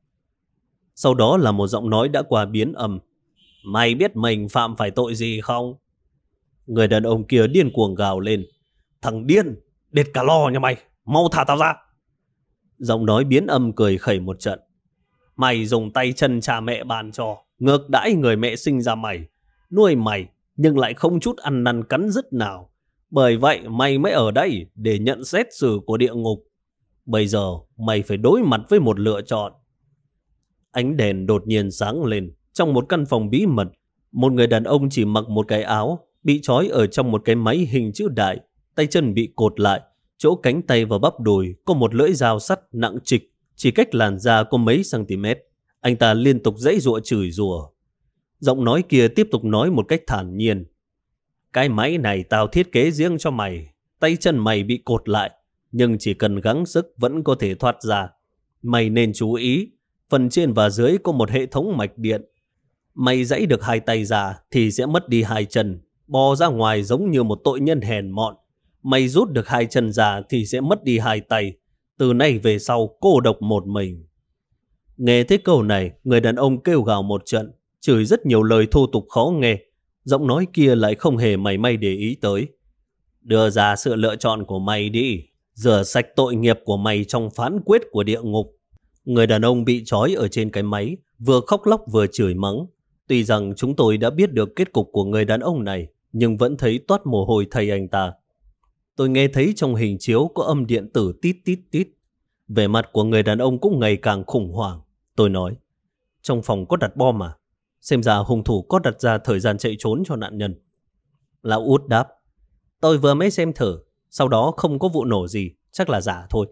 Sau đó là một giọng nói đã qua biến âm, mày biết mình phạm phải tội gì không? Người đàn ông kia điên cuồng gào lên, thằng điên, đệt cả lò nhà mày, mau thả tao ra. Giọng nói biến âm cười khẩy một trận, mày dùng tay chân cha mẹ ban cho, ngược đãi người mẹ sinh ra mày, nuôi mày nhưng lại không chút ăn năn cắn rứt nào. Bởi vậy mày mới ở đây để nhận xét xử của địa ngục. Bây giờ mày phải đối mặt với một lựa chọn. Ánh đèn đột nhiên sáng lên. Trong một căn phòng bí mật, một người đàn ông chỉ mặc một cái áo, bị trói ở trong một cái máy hình chữ đại, tay chân bị cột lại, chỗ cánh tay và bắp đùi có một lưỡi dao sắt nặng trịch, chỉ cách làn da có mấy cm. Anh ta liên tục giãy giụa chửi rủa. Giọng nói kia tiếp tục nói một cách thản nhiên, cái máy này tao thiết kế riêng cho mày, tay chân mày bị cột lại, nhưng chỉ cần gắng sức vẫn có thể thoát ra. Mày nên chú ý, phần trên và dưới có một hệ thống mạch điện. Mày giãy được 2 tay ra thì sẽ mất đi 2 chân, bò ra ngoài giống như một tội nhân hèn mọn. Mày rút được 2 chân ra thì sẽ mất đi 2 tay. Từ nay về sau cô độc một mình. Nghe thấy câu này, người đàn ông kêu gào một trận, chửi rất nhiều lời thô tục khó nghe. Giọng nói kia lại không hề mảy may để ý tới. Đưa ra sự lựa chọn của mày đi, rửa sạch tội nghiệp của mày trong phán quyết của địa ngục. Người đàn ông bị trói ở trên cái máy, vừa khóc lóc vừa chửi mắng. Tuy rằng chúng tôi đã biết được kết cục của người đàn ông này, nhưng vẫn thấy toát mồ hôi thay anh ta. Tôi nghe thấy trong hình chiếu có âm điện tử tít tít tít. Vẻ mặt của người đàn ông cũng ngày càng khủng hoảng. Tôi nói, trong phòng có đặt bom à? Xem ra hung thủ có đặt ra thời gian chạy trốn cho nạn nhân. Lão út đáp, tôi vừa mới xem thử, sau đó không có vụ nổ gì, chắc là giả thôi.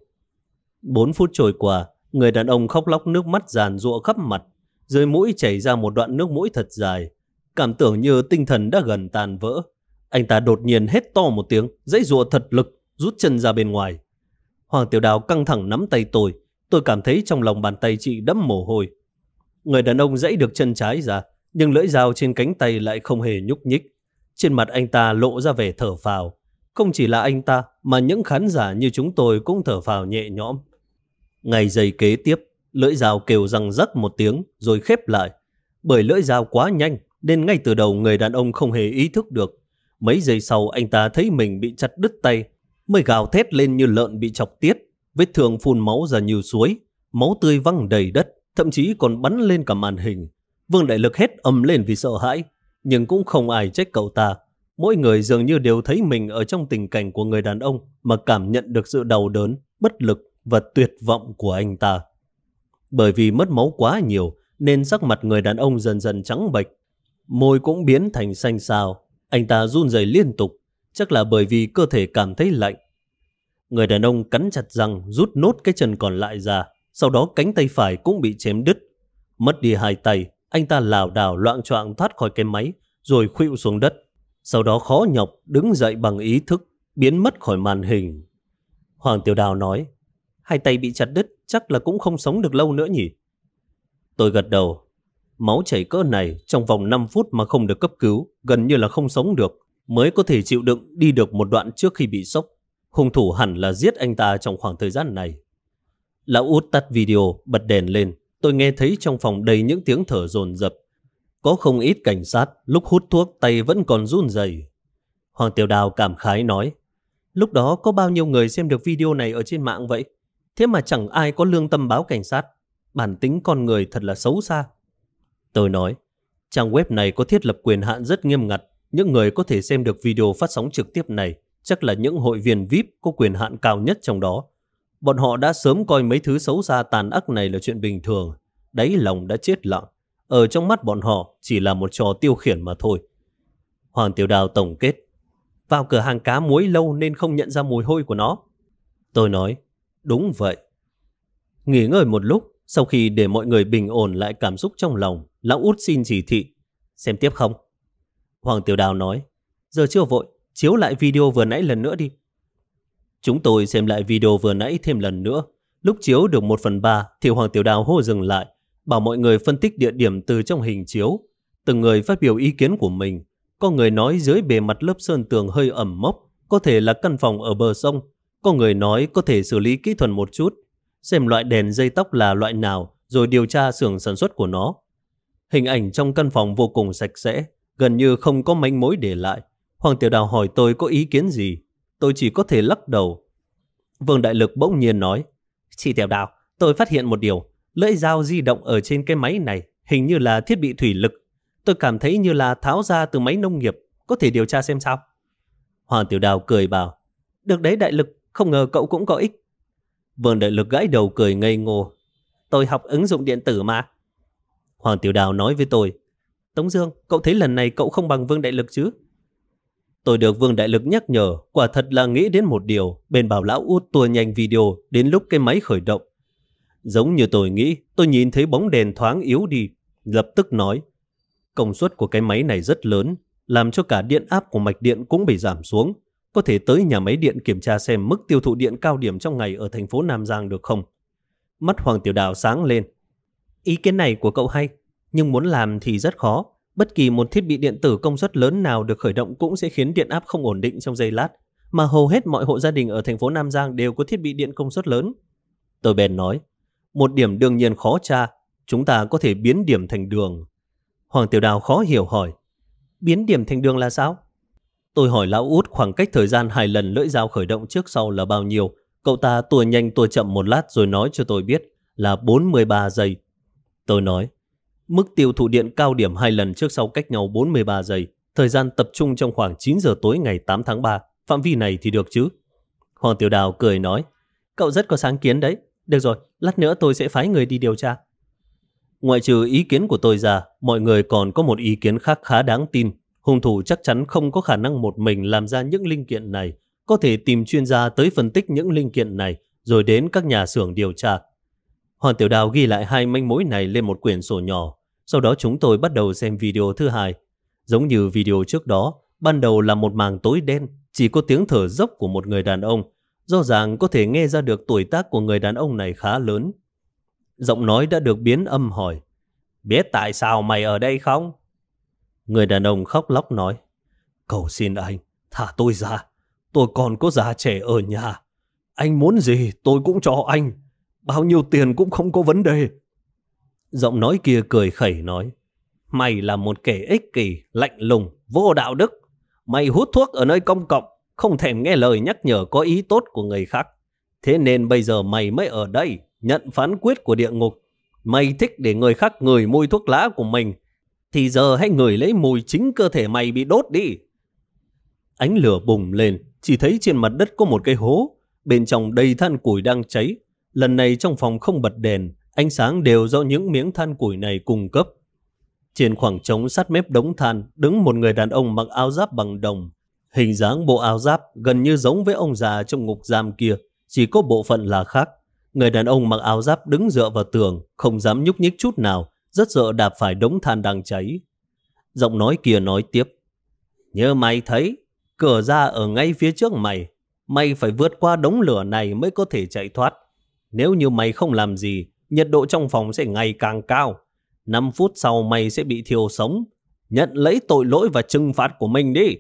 4 phút trôi qua, người đàn ông khóc lóc nước mắt giàn giụa khắp mặt, dưới mũi chảy ra một đoạn nước mũi thật dài. Cảm tưởng như tinh thần đã gần tan vỡ. Anh ta đột nhiên hét to một tiếng, giãy giụa thật lực, rút chân ra bên ngoài. Hoàng Tiểu Đào căng thẳng nắm tay tôi cảm thấy trong lòng bàn tay chị đẫm mồ hôi. Người đàn ông giãy được chân trái ra, nhưng lưỡi dao trên cánh tay lại không hề nhúc nhích. Trên mặt anh ta lộ ra vẻ thở phào. Không chỉ là anh ta, mà những khán giả như chúng tôi cũng thở phào nhẹ nhõm. Ngày giây kế tiếp, lưỡi dao kêu răng rắc một tiếng rồi khép lại. Bởi lưỡi dao quá nhanh nên ngay từ đầu người đàn ông không hề ý thức được. Mấy giây sau anh ta thấy mình bị chặt đứt tay, mới gào thét lên như lợn bị chọc tiết. Vết thương phun máu ra như suối, máu tươi văng đầy đất, thậm chí còn bắn lên cả màn hình. Vương Đại Lực hét ầm lên vì sợ hãi, nhưng cũng không ai trách cậu ta. Mỗi người dường như đều thấy mình ở trong tình cảnh của người đàn ông mà cảm nhận được sự đau đớn, bất lực và tuyệt vọng của anh ta. Bởi vì mất máu quá nhiều nên sắc mặt người đàn ông dần dần trắng bệch, môi cũng biến thành xanh xao. Anh ta run rẩy liên tục, chắc là bởi vì cơ thể cảm thấy lạnh. Người đàn ông cắn chặt răng rút nốt cái chân còn lại ra, sau đó cánh tay phải cũng bị chém đứt. Mất đi hai tay, anh ta lảo đảo loạng choạng thoát khỏi cái máy rồi khuỵu xuống đất. Sau đó khó nhọc đứng dậy bằng ý thức, biến mất khỏi màn hình. Hoàng Tiểu Đào nói, hai tay bị chặt đứt chắc là cũng không sống được lâu nữa nhỉ? Tôi gật đầu. Máu chảy cỡ này trong vòng 5 phút mà không được cấp cứu, gần như là không sống được, mới có thể chịu đựng đi được một đoạn trước khi bị sốc. Hung thủ hẳn là giết anh ta trong khoảng thời gian này. Lão út tắt video, bật đèn lên. Tôi nghe thấy trong phòng đầy những tiếng thở dồn dập. Có không ít cảnh sát lúc hút thuốc tay vẫn còn run rẩy. Hoàng Tiểu Đào cảm khái nói, lúc đó có bao nhiêu người xem được video này ở trên mạng vậy? Thế mà chẳng ai có lương tâm báo cảnh sát. Bản tính con người thật là xấu xa. Tôi nói, trang web này có thiết lập quyền hạn rất nghiêm ngặt. Những người có thể xem được video phát sóng trực tiếp này chắc là những hội viên VIP có quyền hạn cao nhất trong đó. Bọn họ đã sớm coi mấy thứ xấu xa tàn ác này là chuyện bình thường. Đáy lòng đã chết lặng. Ở trong mắt bọn họ chỉ là một trò tiêu khiển mà thôi. Hoàng Tiểu Đào tổng kết, vào cửa hàng cá muối lâu nên không nhận ra mùi hôi của nó. Tôi nói, đúng vậy. Nghỉ ngơi một lúc, sau khi để mọi người bình ổn lại cảm xúc trong lòng, lão út xin chỉ thị, xem tiếp không? Hoàng Tiểu Đào nói, giờ chưa vội, chiếu lại video vừa nãy lần nữa đi. Chúng tôi xem lại video vừa nãy thêm lần nữa. Lúc chiếu được 1/3 thì Hoàng Tiểu Đào hô dừng lại, bảo mọi người phân tích địa điểm từ trong hình chiếu. Từng người phát biểu ý kiến của mình. Có người nói dưới bề mặt lớp sơn tường hơi ẩm mốc, có thể là căn phòng ở bờ sông. Có người nói có thể xử lý kỹ thuật một chút, xem loại đèn dây tóc là loại nào, rồi điều tra xưởng sản xuất của nó. Hình ảnh trong căn phòng vô cùng sạch sẽ, gần như không có manh mối để lại. Hoàng Tiểu Đào hỏi tôi có ý kiến gì. Tôi chỉ có thể lắc đầu. Vương Đại Lực bỗng nhiên nói, chị Tiểu Đào, tôi phát hiện một điều. Lưỡi dao di động ở trên cái máy này hình như là thiết bị thủy lực. Tôi cảm thấy như là tháo ra từ máy nông nghiệp. Có thể điều tra xem sao? Hoàng Tiểu Đào cười bảo, được đấy Đại Lực, không ngờ cậu cũng có ích. Vương Đại Lực gãi đầu cười ngây ngô, tôi học ứng dụng điện tử mà. Hoàng Tiểu Đào nói với tôi, Tống Dương, cậu thấy lần này cậu không bằng Vương Đại Lực chứ? Tôi được Vương Đại Lực nhắc nhở, quả thật là nghĩ đến một điều, bèn bảo lão út tua nhanh video đến lúc cái máy khởi động. Giống như tôi nghĩ, tôi nhìn thấy bóng đèn thoáng yếu đi, lập tức nói, công suất của cái máy này rất lớn, làm cho cả điện áp của mạch điện cũng bị giảm xuống. Có thể tới nhà máy điện kiểm tra xem mức tiêu thụ điện cao điểm trong ngày ở thành phố Nam Giang được không? Mắt Hoàng Tiểu Đào sáng lên. Ý kiến này của cậu hay, nhưng muốn làm thì rất khó. Bất kỳ một thiết bị điện tử công suất lớn nào được khởi động cũng sẽ khiến điện áp không ổn định trong giây lát, mà hầu hết mọi hộ gia đình ở thành phố Nam Giang đều có thiết bị điện công suất lớn. Tôi bèn nói, một điểm đương nhiên khó tra, chúng ta có thể biến điểm thành đường. Hoàng Tiểu Đào khó hiểu hỏi, biến điểm thành đường là sao? Tôi hỏi lão út khoảng cách thời gian 2 lần lưỡi dao khởi động trước sau là bao nhiêu. Cậu ta tua nhanh tua chậm một lát rồi nói cho tôi biết là 43 giây. Tôi nói, mức tiêu thụ điện cao điểm 2 lần trước sau cách nhau 43 giây, thời gian tập trung trong khoảng 9 giờ tối ngày 8 tháng 3, phạm vi này thì được chứ? Hoàng Tiểu Đào cười nói, cậu rất có sáng kiến đấy. Được rồi, lát nữa tôi sẽ phái người đi điều tra. Ngoại trừ ý kiến của tôi ra, mọi người còn có một ý kiến khác khá đáng tin. Hung thủ chắc chắn không có khả năng một mình làm ra những linh kiện này, có thể tìm chuyên gia tới phân tích những linh kiện này, rồi đến các nhà xưởng điều tra. Hoàng Tiểu Đào ghi lại 2 manh mối này lên một quyển sổ nhỏ. Sau đó chúng tôi bắt đầu xem video thứ 2. Giống như video trước đó, ban đầu là một màng tối đen, chỉ có tiếng thở dốc của một người đàn ông. Rõ ràng có thể nghe ra được tuổi tác của người đàn ông này khá lớn. Giọng nói đã được biến âm hỏi: biết tại sao mày ở đây không? Người đàn ông khóc lóc nói: cầu xin anh, thả tôi ra. Tôi còn có già trẻ ở nhà. Anh muốn gì tôi cũng cho anh. Bao nhiêu tiền cũng không có vấn đề. Giọng nói kia cười khẩy nói: mày là một kẻ ích kỷ, lạnh lùng, vô đạo đức. Mày hút thuốc ở nơi công cộng, không thèm nghe lời nhắc nhở có ý tốt của người khác. Thế nên bây giờ mày mới ở đây, nhận phán quyết của địa ngục. Mày thích để người khác ngửi mùi thuốc lá của mình, thì giờ hãy ngửi lấy mùi chính cơ thể mày bị đốt đi. Ánh lửa bùng lên, chỉ thấy trên mặt đất có một cái hố, bên trong đầy than củi đang cháy. Lần này trong phòng không bật đèn, ánh sáng đều do những miếng than củi này cung cấp. Trên khoảng trống sát mép đống than đứng một người đàn ông mặc áo giáp bằng đồng. Hình dáng bộ áo giáp gần như giống với ông già trong ngục giam kia, chỉ có bộ phận là khác. Người đàn ông mặc áo giáp đứng dựa vào tường, không dám nhúc nhích chút nào, rất sợ đạp phải đống than đang cháy. Giọng nói kia nói tiếp: như mày thấy, cửa ra ở ngay phía trước mày. Mày phải vượt qua đống lửa này mới có thể chạy thoát. Nếu như mày không làm gì, nhiệt độ trong phòng sẽ ngày càng cao. 5 phút sau mày sẽ bị thiêu sống. Nhận lấy tội lỗi và trừng phạt của mình đi.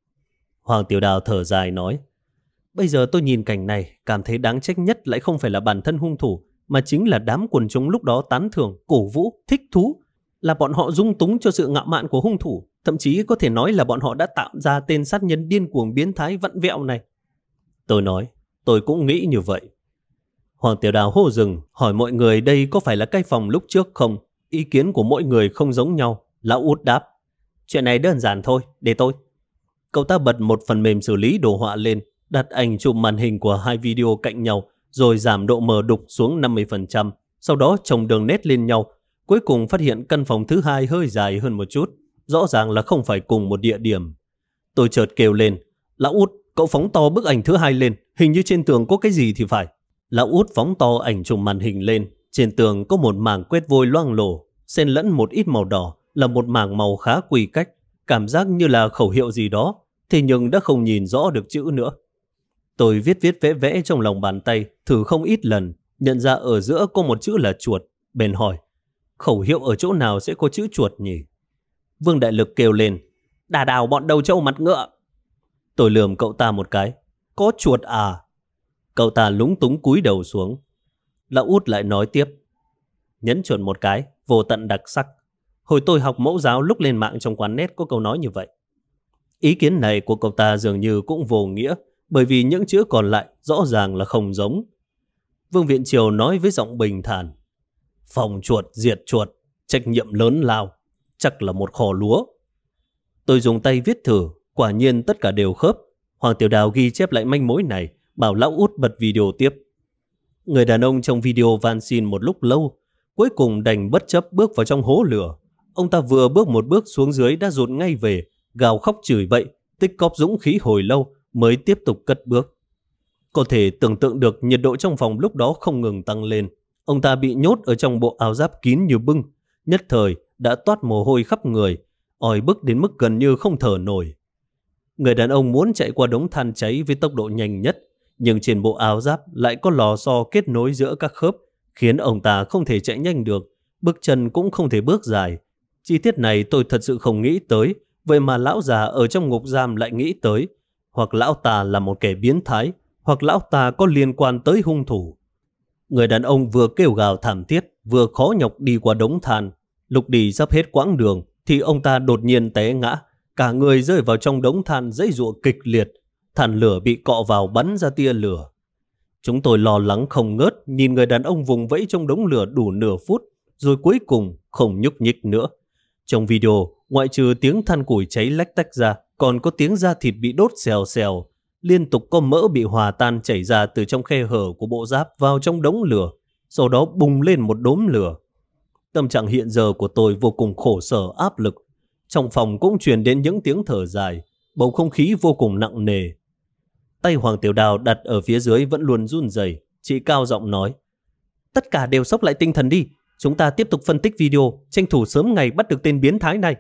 Hoàng Tiểu Đào thở dài nói: bây giờ tôi nhìn cảnh này, cảm thấy đáng trách nhất lại không phải là bản thân hung thủ, mà chính là đám quần chúng lúc đó tán thưởng, cổ vũ, thích thú. Là bọn họ dung túng cho sự ngạo mạn của hung thủ. Thậm chí có thể nói là bọn họ đã tạo ra tên sát nhân điên cuồng biến thái vặn vẹo này. Tôi nói: tôi cũng nghĩ như vậy. Hoàng Tiểu Đào hô dừng, hỏi mọi người đây có phải là cái phòng lúc trước không? Ý kiến của mỗi người không giống nhau. Lão Út đáp: chuyện này đơn giản thôi, để tôi. Cậu ta bật một phần mềm xử lý đồ họa lên, đặt ảnh chụp màn hình của 2 video cạnh nhau, rồi giảm độ mờ đục xuống 50%, sau đó chồng đường nét lên nhau. Cuối cùng phát hiện căn phòng thứ 2 hơi dài hơn một chút, rõ ràng là không phải cùng một địa điểm. Tôi chợt kêu lên: lão Út, cậu phóng to bức ảnh thứ 2 lên, hình như trên tường có cái gì thì phải. Lão Út phóng to ảnh chụp màn hình lên, trên tường có một mảng quét vôi loang lổ, xen lẫn một ít màu đỏ, là một mảng màu khá quy cách, cảm giác như là khẩu hiệu gì đó, thế nhưng đã không nhìn rõ được chữ nữa. Tôi viết vẽ vẽ trong lòng bàn tay, thử không ít lần, nhận ra ở giữa có một chữ là chuột, bèn hỏi: khẩu hiệu ở chỗ nào sẽ có chữ chuột nhỉ? Vương Đại Lực kêu lên: đà đào bọn đầu trâu mặt ngựa. Tôi lườm cậu ta một cái: có chuột à? Cậu ta lúng túng cúi đầu xuống. Lão Út lại nói tiếp: nhấn chuột một cái, vô tận đặc sắc. Hồi tôi học mẫu giáo lúc lên mạng trong quán net có câu nói như vậy. Ý kiến này của cậu ta dường như cũng vô nghĩa, bởi vì những chữ còn lại rõ ràng là không giống. Vương Viện Triều nói với giọng bình thản: phòng chuột diệt chuột, trách nhiệm lớn lao, chắc là một kho lúa. Tôi dùng tay viết thử, quả nhiên tất cả đều khớp. Hoàng Tiểu Đào ghi chép lại manh mối này, bảo lão Út bật video tiếp. Người đàn ông trong video van xin một lúc lâu, cuối cùng đành bất chấp bước vào trong hố lửa. Ông ta vừa bước một bước xuống dưới đã rụt ngay về, gào khóc chửi bậy, tích cóp dũng khí hồi lâu mới tiếp tục cất bước. Có thể tưởng tượng được nhiệt độ trong phòng lúc đó không ngừng tăng lên. Ông ta bị nhốt ở trong bộ áo giáp kín như bưng, nhất thời đã toát mồ hôi khắp người, oi bức đến mức gần như không thở nổi. Người đàn ông muốn chạy qua đống than cháy với tốc độ nhanh nhất, nhưng trên bộ áo giáp lại có lò xo kết nối giữa các khớp, khiến ông ta không thể chạy nhanh được, bước chân cũng không thể bước dài. Chi tiết này tôi thật sự không nghĩ tới, vậy mà lão già ở trong ngục giam lại nghĩ tới. Hoặc lão ta là một kẻ biến thái, hoặc lão ta có liên quan tới hung thủ. Người đàn ông vừa kêu gào thảm thiết, vừa khó nhọc đi qua đống than. Lúc đi sắp hết quãng đường thì ông ta đột nhiên té ngã, cả người rơi vào trong đống than giãy giụa kịch liệt. Than lửa bị cọ vào bắn ra tia lửa. Chúng tôi lo lắng không ngớt, nhìn người đàn ông vùng vẫy trong đống lửa đủ nửa phút, rồi cuối cùng không nhúc nhích nữa. Trong video, ngoại trừ tiếng than củi cháy lách tách ra, còn có tiếng da thịt bị đốt xèo xèo. Liên tục có mỡ bị hòa tan chảy ra từ trong khe hở của bộ giáp vào trong đống lửa, sau đó bùng lên một đốm lửa. Tâm trạng hiện giờ của tôi vô cùng khổ sở áp lực. Trong phòng cũng truyền đến những tiếng thở dài, bầu không khí vô cùng nặng nề. Tay Hoàng Tiểu Đào đặt ở phía dưới vẫn luôn run rẩy. Chị cao giọng nói: tất cả đều xốc lại tinh thần đi. Chúng ta tiếp tục phân tích video, tranh thủ sớm ngày bắt được tên biến thái này.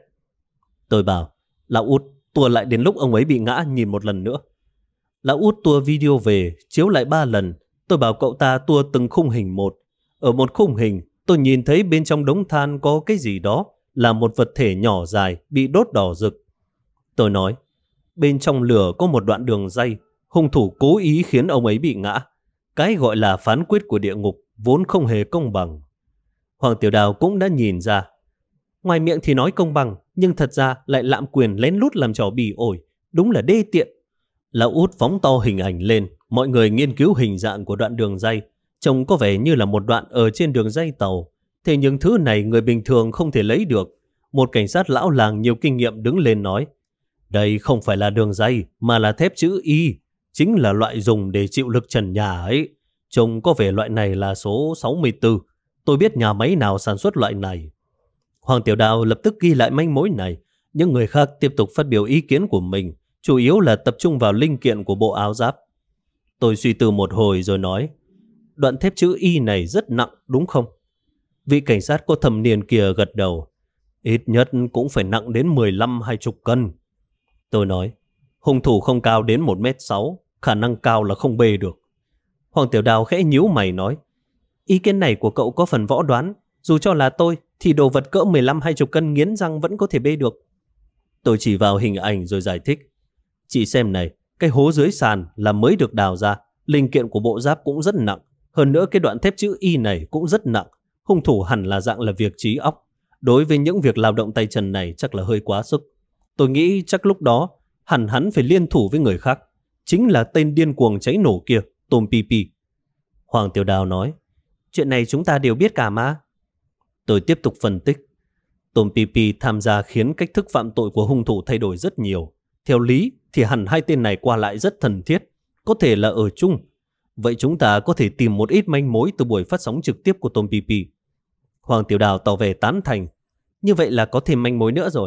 Tôi bảo: lão Út, tua lại đến lúc ông ấy bị ngã nhìn một lần nữa. Lão Út tua video về, chiếu lại 3 lần. Tôi bảo cậu ta tua từng khung hình một. Ở một khung hình, tôi nhìn thấy bên trong đống than có cái gì đó, là một vật thể nhỏ dài bị đốt đỏ rực. Tôi nói: bên trong lửa có một đoạn đường ray, hung thủ cố ý khiến ông ấy bị ngã. Cái gọi là phán quyết của địa ngục vốn không hề công bằng. Hoàng Tiểu Đào cũng đã nhìn ra. Ngoài miệng thì nói công bằng, nhưng thật ra lại lạm quyền lén lút làm trò bỉ ổi, đúng là đê tiện. Lão Út phóng to hình ảnh lên, mọi người nghiên cứu hình dạng của đoạn đường ray, trông có vẻ như là một đoạn ở trên đường ray tàu. Thế nhưng thứ này người bình thường không thể lấy được. Một cảnh sát lão làng nhiều kinh nghiệm đứng lên nói: đây không phải là đường ray mà là thép chữ Y, chính là loại dùng để chịu lực trần nhà ấy. Trông có vẻ loại này là số 64. Tôi biết nhà máy nào sản xuất loại này. Hoàng Tiểu Đào lập tức ghi lại manh mối này. Những người khác tiếp tục phát biểu ý kiến của mình, chủ yếu là tập trung vào linh kiện của bộ áo giáp. Tôi suy tư một hồi rồi nói: đoạn thép chữ Y này rất nặng đúng không? Vị cảnh sát có thâm niên kia gật đầu: ít nhất cũng phải nặng đến 15-20 cân. Tôi nói: hung thủ không cao đến 1m6, khả năng cao là không bê được. Hoàng Tiểu Đào khẽ nhíu mày nói: ý kiến này của cậu có phần võ đoán. Dù cho là tôi thì đồ vật cỡ 15-20 cân nghiến răng vẫn có thể bê được. Tôi chỉ vào hình ảnh rồi giải thích: chị xem này, cái hố dưới sàn là mới được đào ra, linh kiện của bộ giáp cũng rất nặng. Hơn nữa cái đoạn thép chữ Y này cũng rất nặng. Hung thủ hẳn là dạng là việc trí óc. Đối với những việc lao động tay chân này chắc là hơi quá sức. Tôi nghĩ chắc lúc đó hẳn hắn phải liên thủ với người khác, chính là tên điên cuồng cháy nổ kia, Tom Pipi. Hoàng Tiểu Đào nói: chuyện này chúng ta đều biết cả mà. Tôi tiếp tục phân tích: Tom Pipi tham gia khiến cách thức phạm tội của hung thủ thay đổi rất nhiều. Theo lý thì hẳn hai tên này qua lại rất thân thiết, có thể là ở chung. Vậy chúng ta có thể tìm một ít manh mối từ buổi phát sóng trực tiếp của Tom Pipi. Hoàng Tiểu Đào tỏ vẻ tán thành: như vậy là có thêm manh mối nữa rồi.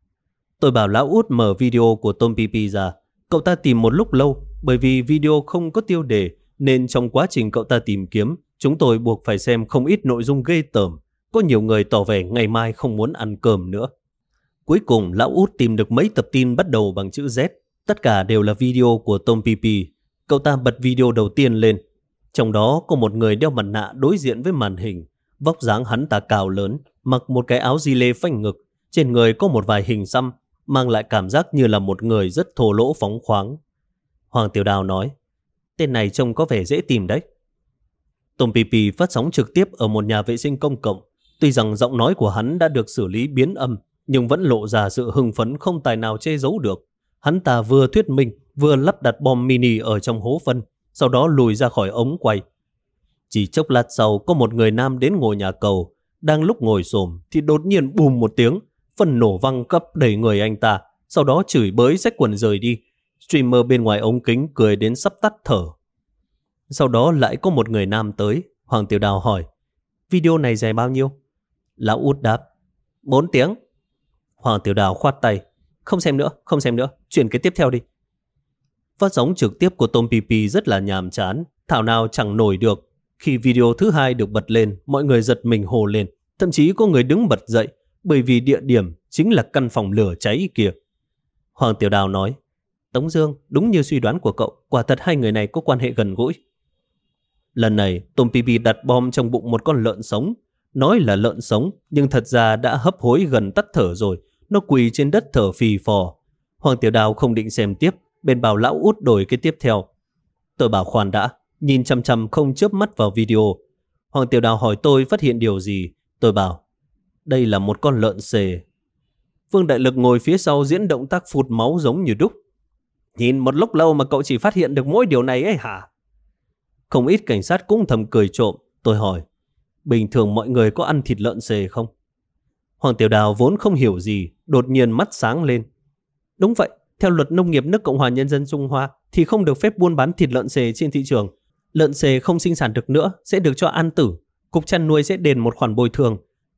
Tôi bảo lão Út mở video của Tom Pipi ra. Cậu ta tìm một lúc lâu, bởi vì video không có tiêu đề nên trong quá trình cậu ta tìm kiếm, chúng tôi buộc phải xem không ít nội dung ghê tởm. Có nhiều người tỏ vẻ ngày mai không muốn ăn cơm nữa. Cuối cùng lão Út tìm được mấy tập tin bắt đầu bằng chữ Z. Tất cả đều là video của Tom Pipi. Cậu ta bật video đầu tiên lên. Trong đó có một người đeo mặt nạ đối diện với màn hình. Vóc dáng hắn ta cao lớn, mặc một cái áo gi lê phanh ngực. Trên người có một vài hình xăm, mang lại cảm giác như là một người rất thô lỗ phóng khoáng. Hoàng Tiểu Đào nói: tên này trông có vẻ dễ tìm đấy. Tom Pipi phát sóng trực tiếp ở một nhà vệ sinh công cộng. Tuy rằng giọng nói của hắn đã được xử lý biến âm, nhưng vẫn lộ ra sự hưng phấn không tài nào che giấu được. Hắn ta vừa thuyết minh, vừa lắp đặt bom mini ở trong hố phân, sau đó lùi ra khỏi ống quay. Chỉ chốc lát sau, có một người nam đến ngồi nhà cầu. Đang lúc ngồi xổm thì đột nhiên bùm một tiếng, phân nổ văng cấp đầy người anh ta, sau đó chửi bới xách quần rời đi. Streamer bên ngoài ống kính cười đến sắp tắt thở. Sau đó lại có một người nam tới. Hoàng Tiểu Đào hỏi: video này dài bao nhiêu? Lão Út đáp: 4 tiếng. Hoàng Tiểu Đào khoát tay: không xem nữa, không xem nữa, chuyển cái tiếp theo đi. Phát sóng trực tiếp của Tom Pipi rất là nhàm chán, thảo nào chẳng nổi được. Khi video thứ hai được bật lên, mọi người giật mình hô lên, thậm chí có người đứng bật dậy, bởi vì địa điểm chính là căn phòng lửa cháy kia. Hoàng Tiểu Đào nói: Tống Dương, đúng như suy đoán của cậu, quả thật hai người này có quan hệ gần gũi. Lần này Tom Pipi đặt bom trong bụng một con lợn sống. Nói là lợn sống, nhưng thật ra đã hấp hối gần tắt thở rồi. Nó quỳ trên đất thở phì phò. Hoàng Tiểu Đào không định xem tiếp, bèn bảo lão Út đổi cái tiếp theo. Tôi bảo khoan đã, nhìn chằm chằm không chớp mắt vào video. Hoàng Tiểu Đào hỏi tôi phát hiện điều gì. Tôi bảo: đây là một con lợn xề. Vương Đại Lực ngồi phía sau diễn động tác phụt máu giống như đúc. Nhìn một lúc lâu mà cậu chỉ phát hiện được mỗi điều này ấy hả? Không ít cảnh sát cũng thầm cười trộm. Tôi hỏi: bình thường mọi người có ăn thịt lợn xề không? Hoàng Tiểu Đào vốn không hiểu gì, đột nhiên mắt sáng lên. Đúng vậy, theo luật nông nghiệp nước Cộng hòa Nhân dân Trung Hoa thì không được phép buôn bán thịt lợn xề trên thị trường. Lợn xề không sinh sản được nữa sẽ được cho an tử. Cục chăn nuôi sẽ đền một khoản bồi thường.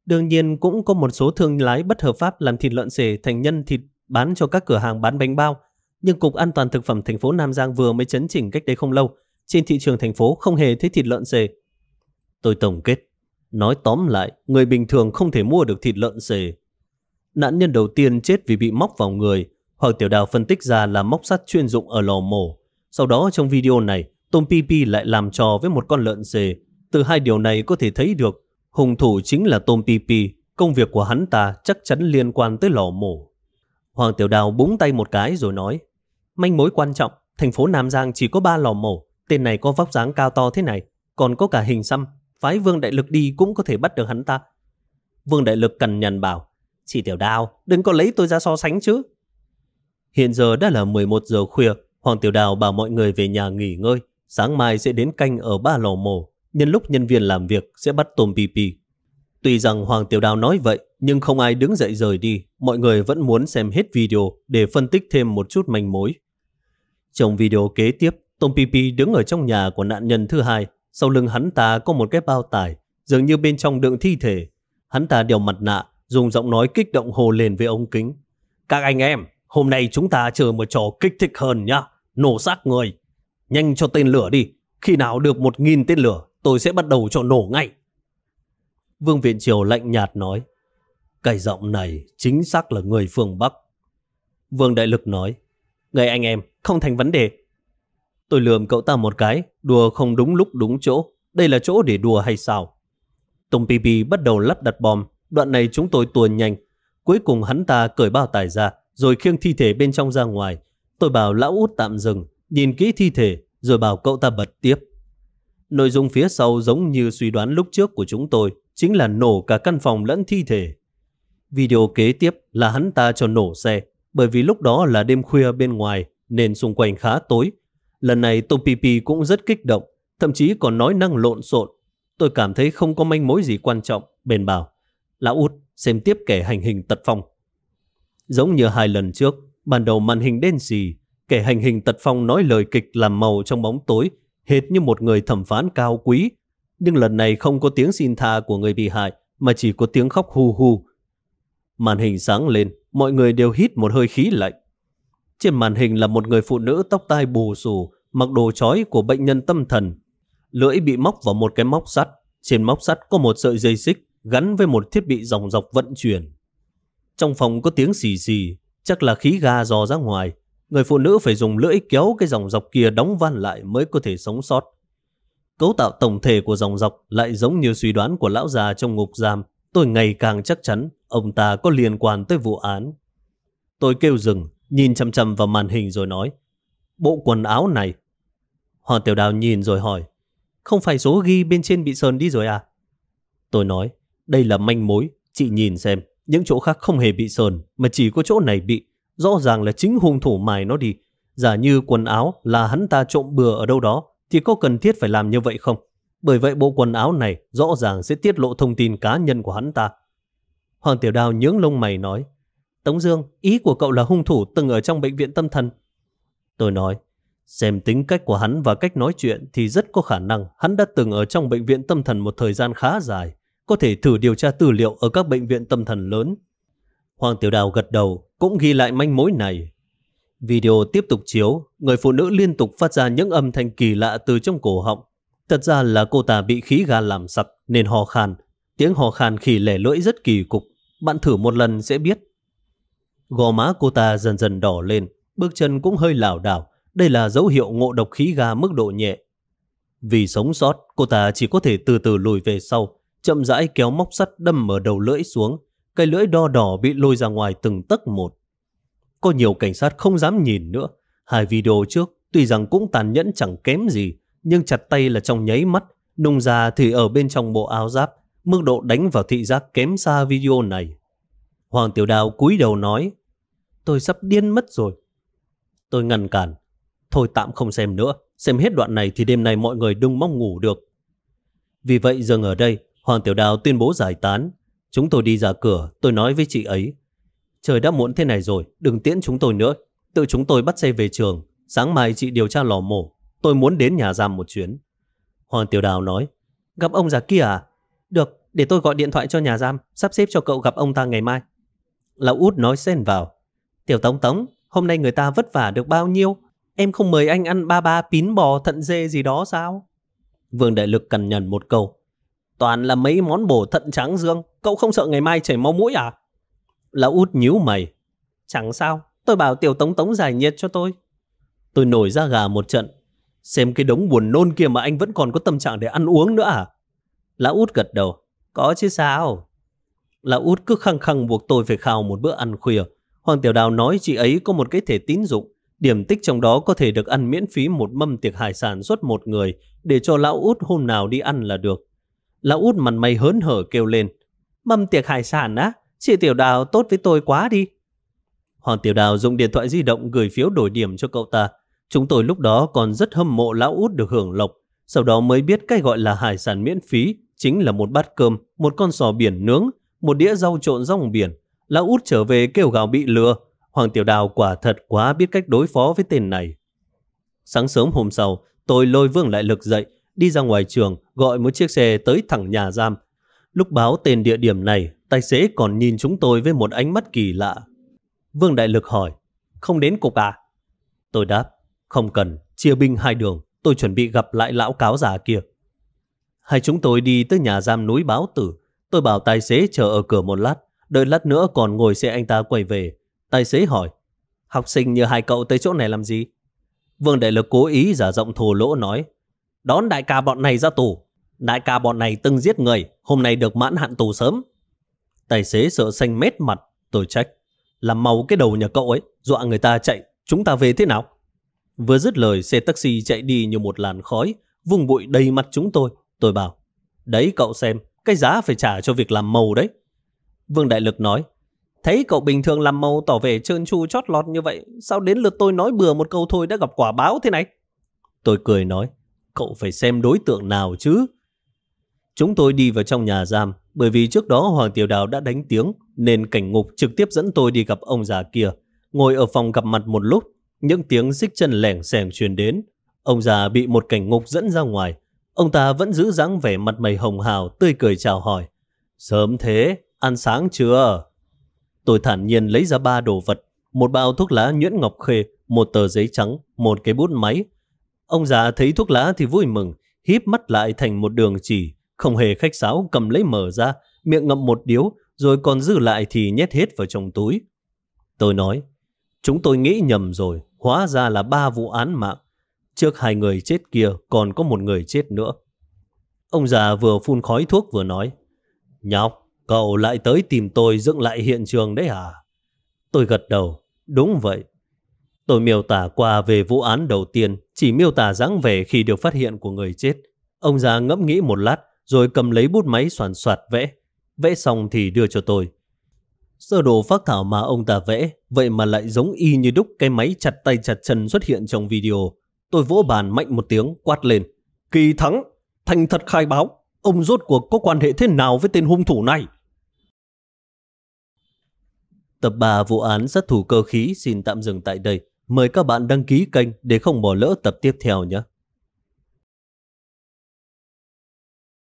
Đương nhiên cũng có một số thương lái bất hợp pháp làm thịt lợn xề thành nhân thịt bán cho các cửa hàng bán bánh bao. Nhưng Cục An toàn Thực phẩm thành phố Nam Giang vừa mới chấn chỉnh cách đây không lâu. Trên thị trường thành phố không hề thấy thịt lợn xề. Tôi tổng kết. Nói tóm lại, người bình thường không thể mua được thịt lợn xề. Nạn nhân đầu tiên chết vì bị móc vào người. Hoàng Tiểu Đào phân tích ra là móc sắt chuyên dụng ở lò mổ. Sau đó trong video này, Tom Pi lại làm trò với một con lợn xề. Từ hai điều này có thể thấy được hung thủ chính là Tom Pi. Công việc của hắn ta chắc chắn liên quan tới lò mổ. Hoàng Tiểu Đào búng tay một cái rồi nói, manh mối quan trọng, thành phố Nam Giang chỉ có 3 lò mổ. Tên này có vóc dáng cao to thế này, còn có cả hình xăm. Phái Vương Đại Lực đi cũng có thể bắt được hắn ta. Vương Đại Lực cằn nhằn bảo, chị Tiểu Đào, đừng có lấy tôi ra so sánh chứ. Hiện giờ đã là 11 giờ khuya. Hoàng Tiểu Đào bảo mọi người về nhà nghỉ ngơi. Sáng mai sẽ đến canh ở 3 lò mổ. Nhân lúc nhân viên làm việc sẽ bắt Tom Pi. Tuy rằng Hoàng Tiểu Đào nói vậy, nhưng không ai đứng dậy rời đi. Mọi người vẫn muốn xem hết video để phân tích thêm một chút manh mối. Trong video kế tiếp, Tom Pi đứng ở trong nhà của nạn nhân thứ hai. Sau lưng hắn ta có một cái bao tải, dường như bên trong đựng thi thể. Hắn ta đeo mặt nạ, dùng giọng nói kích động hồ lên với ống kính. Các anh em, hôm nay chúng ta chơi một trò kích thích hơn nhá. Nổ xác người. Nhanh cho tên lửa đi. Khi nào được 1000 tên lửa, tôi sẽ bắt đầu cho nổ ngay. Vương Viện Triều lạnh nhạt nói, cái giọng này chính xác là người phương Bắc. Vương Đại Lực nói, người anh em, không thành vấn đề. Tôi lườm cậu ta một cái, đùa không đúng lúc đúng chỗ. Đây là chỗ để đùa hay sao? Tom Pi bắt đầu lắp đặt bom. Đoạn này chúng tôi tuồn nhanh. Cuối cùng hắn ta cởi bao tải ra, rồi khiêng thi thể bên trong ra ngoài. Tôi bảo lão út tạm dừng, nhìn kỹ thi thể, rồi bảo cậu ta bật tiếp. Nội dung phía sau giống như suy đoán lúc trước của chúng tôi, chính là nổ cả căn phòng lẫn thi thể. Video kế tiếp là hắn ta cho nổ xe, bởi vì lúc đó là đêm khuya bên ngoài nên xung quanh khá tối. Lần này Tom Pi cũng rất kích động, thậm chí còn nói năng lộn xộn. Tôi cảm thấy không có manh mối gì quan trọng, bèn bảo, lão út xem tiếp kẻ hành hình tật phong. Giống như 2 lần trước, ban đầu màn hình đen xì, kẻ hành hình tật phong nói lời kịch làm màu trong bóng tối, hệt như một người thẩm phán cao quý. Nhưng lần này không có tiếng xin tha của người bị hại, mà chỉ có tiếng khóc hu hu. Màn hình sáng lên, mọi người đều hít một hơi khí lạnh. Trên màn hình là một người phụ nữ tóc tai bù xù, mặc đồ trói của bệnh nhân tâm thần. Lưỡi bị móc vào một cái móc sắt. Trên móc sắt có một sợi dây xích gắn với một thiết bị dòng dọc vận chuyển. Trong phòng có tiếng xì xì, chắc là khí ga dò ra ngoài. Người phụ nữ phải dùng lưỡi kéo cái dòng dọc kia đóng van lại mới có thể sống sót. Cấu tạo tổng thể của dòng dọc lại giống như suy đoán của lão già trong ngục giam. Tôi ngày càng chắc chắn ông ta có liên quan tới vụ án. Tôi kêu dừng, nhìn chằm chằm vào màn hình rồi nói, bộ quần áo này. Hoàng Tiểu Đào nhìn rồi hỏi, không phải số ghi bên trên bị sờn đi rồi à? Tôi nói, đây là manh mối, chị nhìn xem, những chỗ khác không hề bị sờn, mà chỉ có chỗ này bị. Rõ ràng là chính hung thủ mài nó đi. Giả như quần áo là hắn ta trộm bừa ở đâu đó, thì có cần thiết phải làm như vậy không? Bởi vậy bộ quần áo này rõ ràng sẽ tiết lộ thông tin cá nhân của hắn ta. Hoàng Tiểu Đào nhướng lông mày nói, Tống Dương, ý của cậu là hung thủ từng ở trong bệnh viện tâm thần. Tôi nói, xem tính cách của hắn và cách nói chuyện thì rất có khả năng hắn đã từng ở trong bệnh viện tâm thần một thời gian khá dài, có thể thử điều tra tư liệu ở các bệnh viện tâm thần lớn. Hoàng Tiểu Đào gật đầu, cũng ghi lại manh mối này. Video tiếp tục chiếu, người phụ nữ liên tục phát ra những âm thanh kỳ lạ từ trong cổ họng. Thật ra là cô ta bị khí ga làm sặc nên ho khan. Tiếng ho khan khi lẻ lưỡi rất kỳ cục, bạn thử một lần sẽ biết. Gò má cô ta dần dần đỏ lên, bước chân cũng hơi lảo đảo. Đây là dấu hiệu ngộ độc khí ga mức độ nhẹ. Vì sống sót, cô ta chỉ có thể từ từ lùi về sau, chậm rãi kéo móc sắt đâm ở đầu lưỡi xuống. Cây lưỡi đo đỏ bị lôi ra ngoài từng tấc một. Có nhiều cảnh sát không dám nhìn nữa. 2 video trước tuy rằng cũng tàn nhẫn chẳng kém gì, nhưng chặt tay là trong nháy mắt, nung ra thì ở bên trong bộ áo giáp. Mức độ đánh vào thị giác kém xa video này. Hoàng Tiểu Đào cúi đầu nói, tôi sắp điên mất rồi. Tôi ngăn cản, thôi tạm không xem nữa, xem hết đoạn này thì đêm nay mọi người đừng mong ngủ được. Vì vậy dừng ở đây, Hoàng Tiểu Đào tuyên bố giải tán. Chúng tôi đi ra cửa, tôi nói với chị ấy, trời đã muộn thế này rồi, đừng tiễn chúng tôi nữa. Tự chúng tôi bắt xe về trường. Sáng mai chị điều tra lò mổ, tôi muốn đến nhà giam một chuyến. Hoàng Tiểu Đào nói, gặp ông già kia à? Được, Để tôi gọi điện thoại cho nhà giam, sắp xếp cho cậu gặp ông ta ngày mai. Lão út nói xen vào. Tiểu Tống Tống, hôm nay người ta vất vả được bao nhiêu? Em không mời anh ăn ba pín bò thận dê gì đó sao? Vương Đại Lực cằn nhằn một câu. Toàn là mấy món bổ thận tráng dương, cậu không sợ ngày mai chảy máu mũi à? Lão út nhíu mày. Chẳng sao, tôi bảo Tiểu Tống Tống giải nhiệt cho tôi. Tôi nổi da gà một trận. Xem cái đống buồn nôn kia mà anh vẫn còn có tâm trạng để ăn uống nữa à? Lão út gật đầu. Có chứ sao? Lão út cứ khăng khăng buộc tôi phải khao một bữa ăn khuya. Hoàng Tiểu Đào nói chị ấy có một cái thẻ tín dụng, điểm tích trong đó có thể được ăn miễn phí một mâm tiệc hải sản suốt một người, để cho lão út hôm nào đi ăn là được. Lão út mặt mày hớn hở kêu lên. Mâm tiệc hải sản á? Chị Tiểu Đào tốt với tôi quá đi. Hoàng Tiểu Đào dùng điện thoại di động gửi phiếu đổi điểm cho cậu ta. Chúng tôi lúc đó còn rất hâm mộ lão út được hưởng lộc. Sau đó mới biết cái gọi là hải sản miễn phí chính là một bát cơm, một con sò biển nướng, một đĩa rau trộn rong biển. Lão út trở về kêu gào bị lừa. Hoàng Tiểu Đào quả thật quá biết cách đối phó với tên này. Sáng sớm hôm sau, tôi lôi Vương Đại Lực dậy, đi ra ngoài trường, gọi một chiếc xe tới thẳng nhà giam. Lúc báo tên địa điểm này, tài xế còn nhìn chúng tôi với một ánh mắt kỳ lạ. Vương Đại Lực hỏi, không đến cục à? Tôi đáp, không cần, chia binh hai đường, tôi chuẩn bị gặp lại lão cáo già kia. Hai chúng tôi đi tới nhà giam núi Báo Tử. Tôi bảo tài xế chờ ở cửa một lát, đợi lát nữa còn ngồi xe anh ta quay về. Tài xế hỏi, học sinh như hai cậu tới chỗ này làm gì? Vương Đại Lực cố ý giả giọng thô lỗ nói, đón đại ca bọn này ra tù. Đại ca bọn này từng giết người, hôm nay được mãn hạn tù sớm. Tài xế sợ xanh mét mặt. Tôi trách, làm màu cái đầu nhà cậu ấy, dọa người ta chạy, chúng ta về thế nào? Vừa dứt lời, xe taxi chạy đi như một làn khói, vung bụi đầy mặt chúng tôi. Tôi bảo, đấy cậu xem, cái giá phải trả cho việc làm màu đấy. Vương Đại Lực nói, thấy cậu bình thường làm màu tỏ vẻ trơn tru chót lọt như vậy, sao đến lượt tôi nói bừa một câu thôi đã gặp quả báo thế này? Tôi cười nói, cậu phải xem đối tượng nào chứ. Chúng tôi đi vào trong nhà giam, bởi vì trước đó Hoàng Tiểu Đào đã đánh tiếng, nên cảnh ngục trực tiếp dẫn tôi đi gặp ông già kia. Ngồi ở phòng gặp mặt một lúc, những tiếng xích chân lẻng xẻng truyền đến. Ông già bị một cảnh ngục dẫn ra ngoài. Ông ta vẫn giữ dáng vẻ mặt mày hồng hào, tươi cười chào hỏi. Sớm thế, ăn sáng chưa? Tôi thản nhiên lấy ra 3 đồ vật, một bao thuốc lá nhuyễn ngọc khê, một tờ giấy trắng, một cái bút máy. Ông già thấy thuốc lá thì vui mừng, híp mắt lại thành một đường chỉ, không hề khách sáo cầm lấy mở ra, miệng ngậm một điếu, rồi còn dư lại thì nhét hết vào trong túi. Tôi nói, chúng tôi nghĩ nhầm rồi, hóa ra là 3 vụ án mạng. Trước 2 người chết kia còn có một người chết nữa. Ông già vừa phun khói thuốc vừa nói, nhóc, cậu lại tới tìm tôi dựng lại hiện trường đấy à? Tôi gật đầu, đúng vậy. Tôi miêu tả qua về vụ án đầu tiên, chỉ miêu tả dáng vẻ khi được phát hiện của người chết. Ông già ngẫm nghĩ một lát, rồi cầm lấy bút máy xoàn xoạt vẽ. Vẽ xong thì đưa cho tôi. Sơ đồ phác thảo mà ông ta vẽ, vậy mà lại giống y như đúc cái máy chặt tay chặt chân xuất hiện trong video. Tôi vỗ bàn mạnh một tiếng, quát lên. Kỳ Thắng, thành thật khai báo, ông rốt cuộc có quan hệ thế nào với tên hung thủ này? Tập 3 vụ án sát thủ cơ khí xin tạm dừng tại đây. Mời các bạn đăng ký kênh để không bỏ lỡ tập tiếp theo nhé.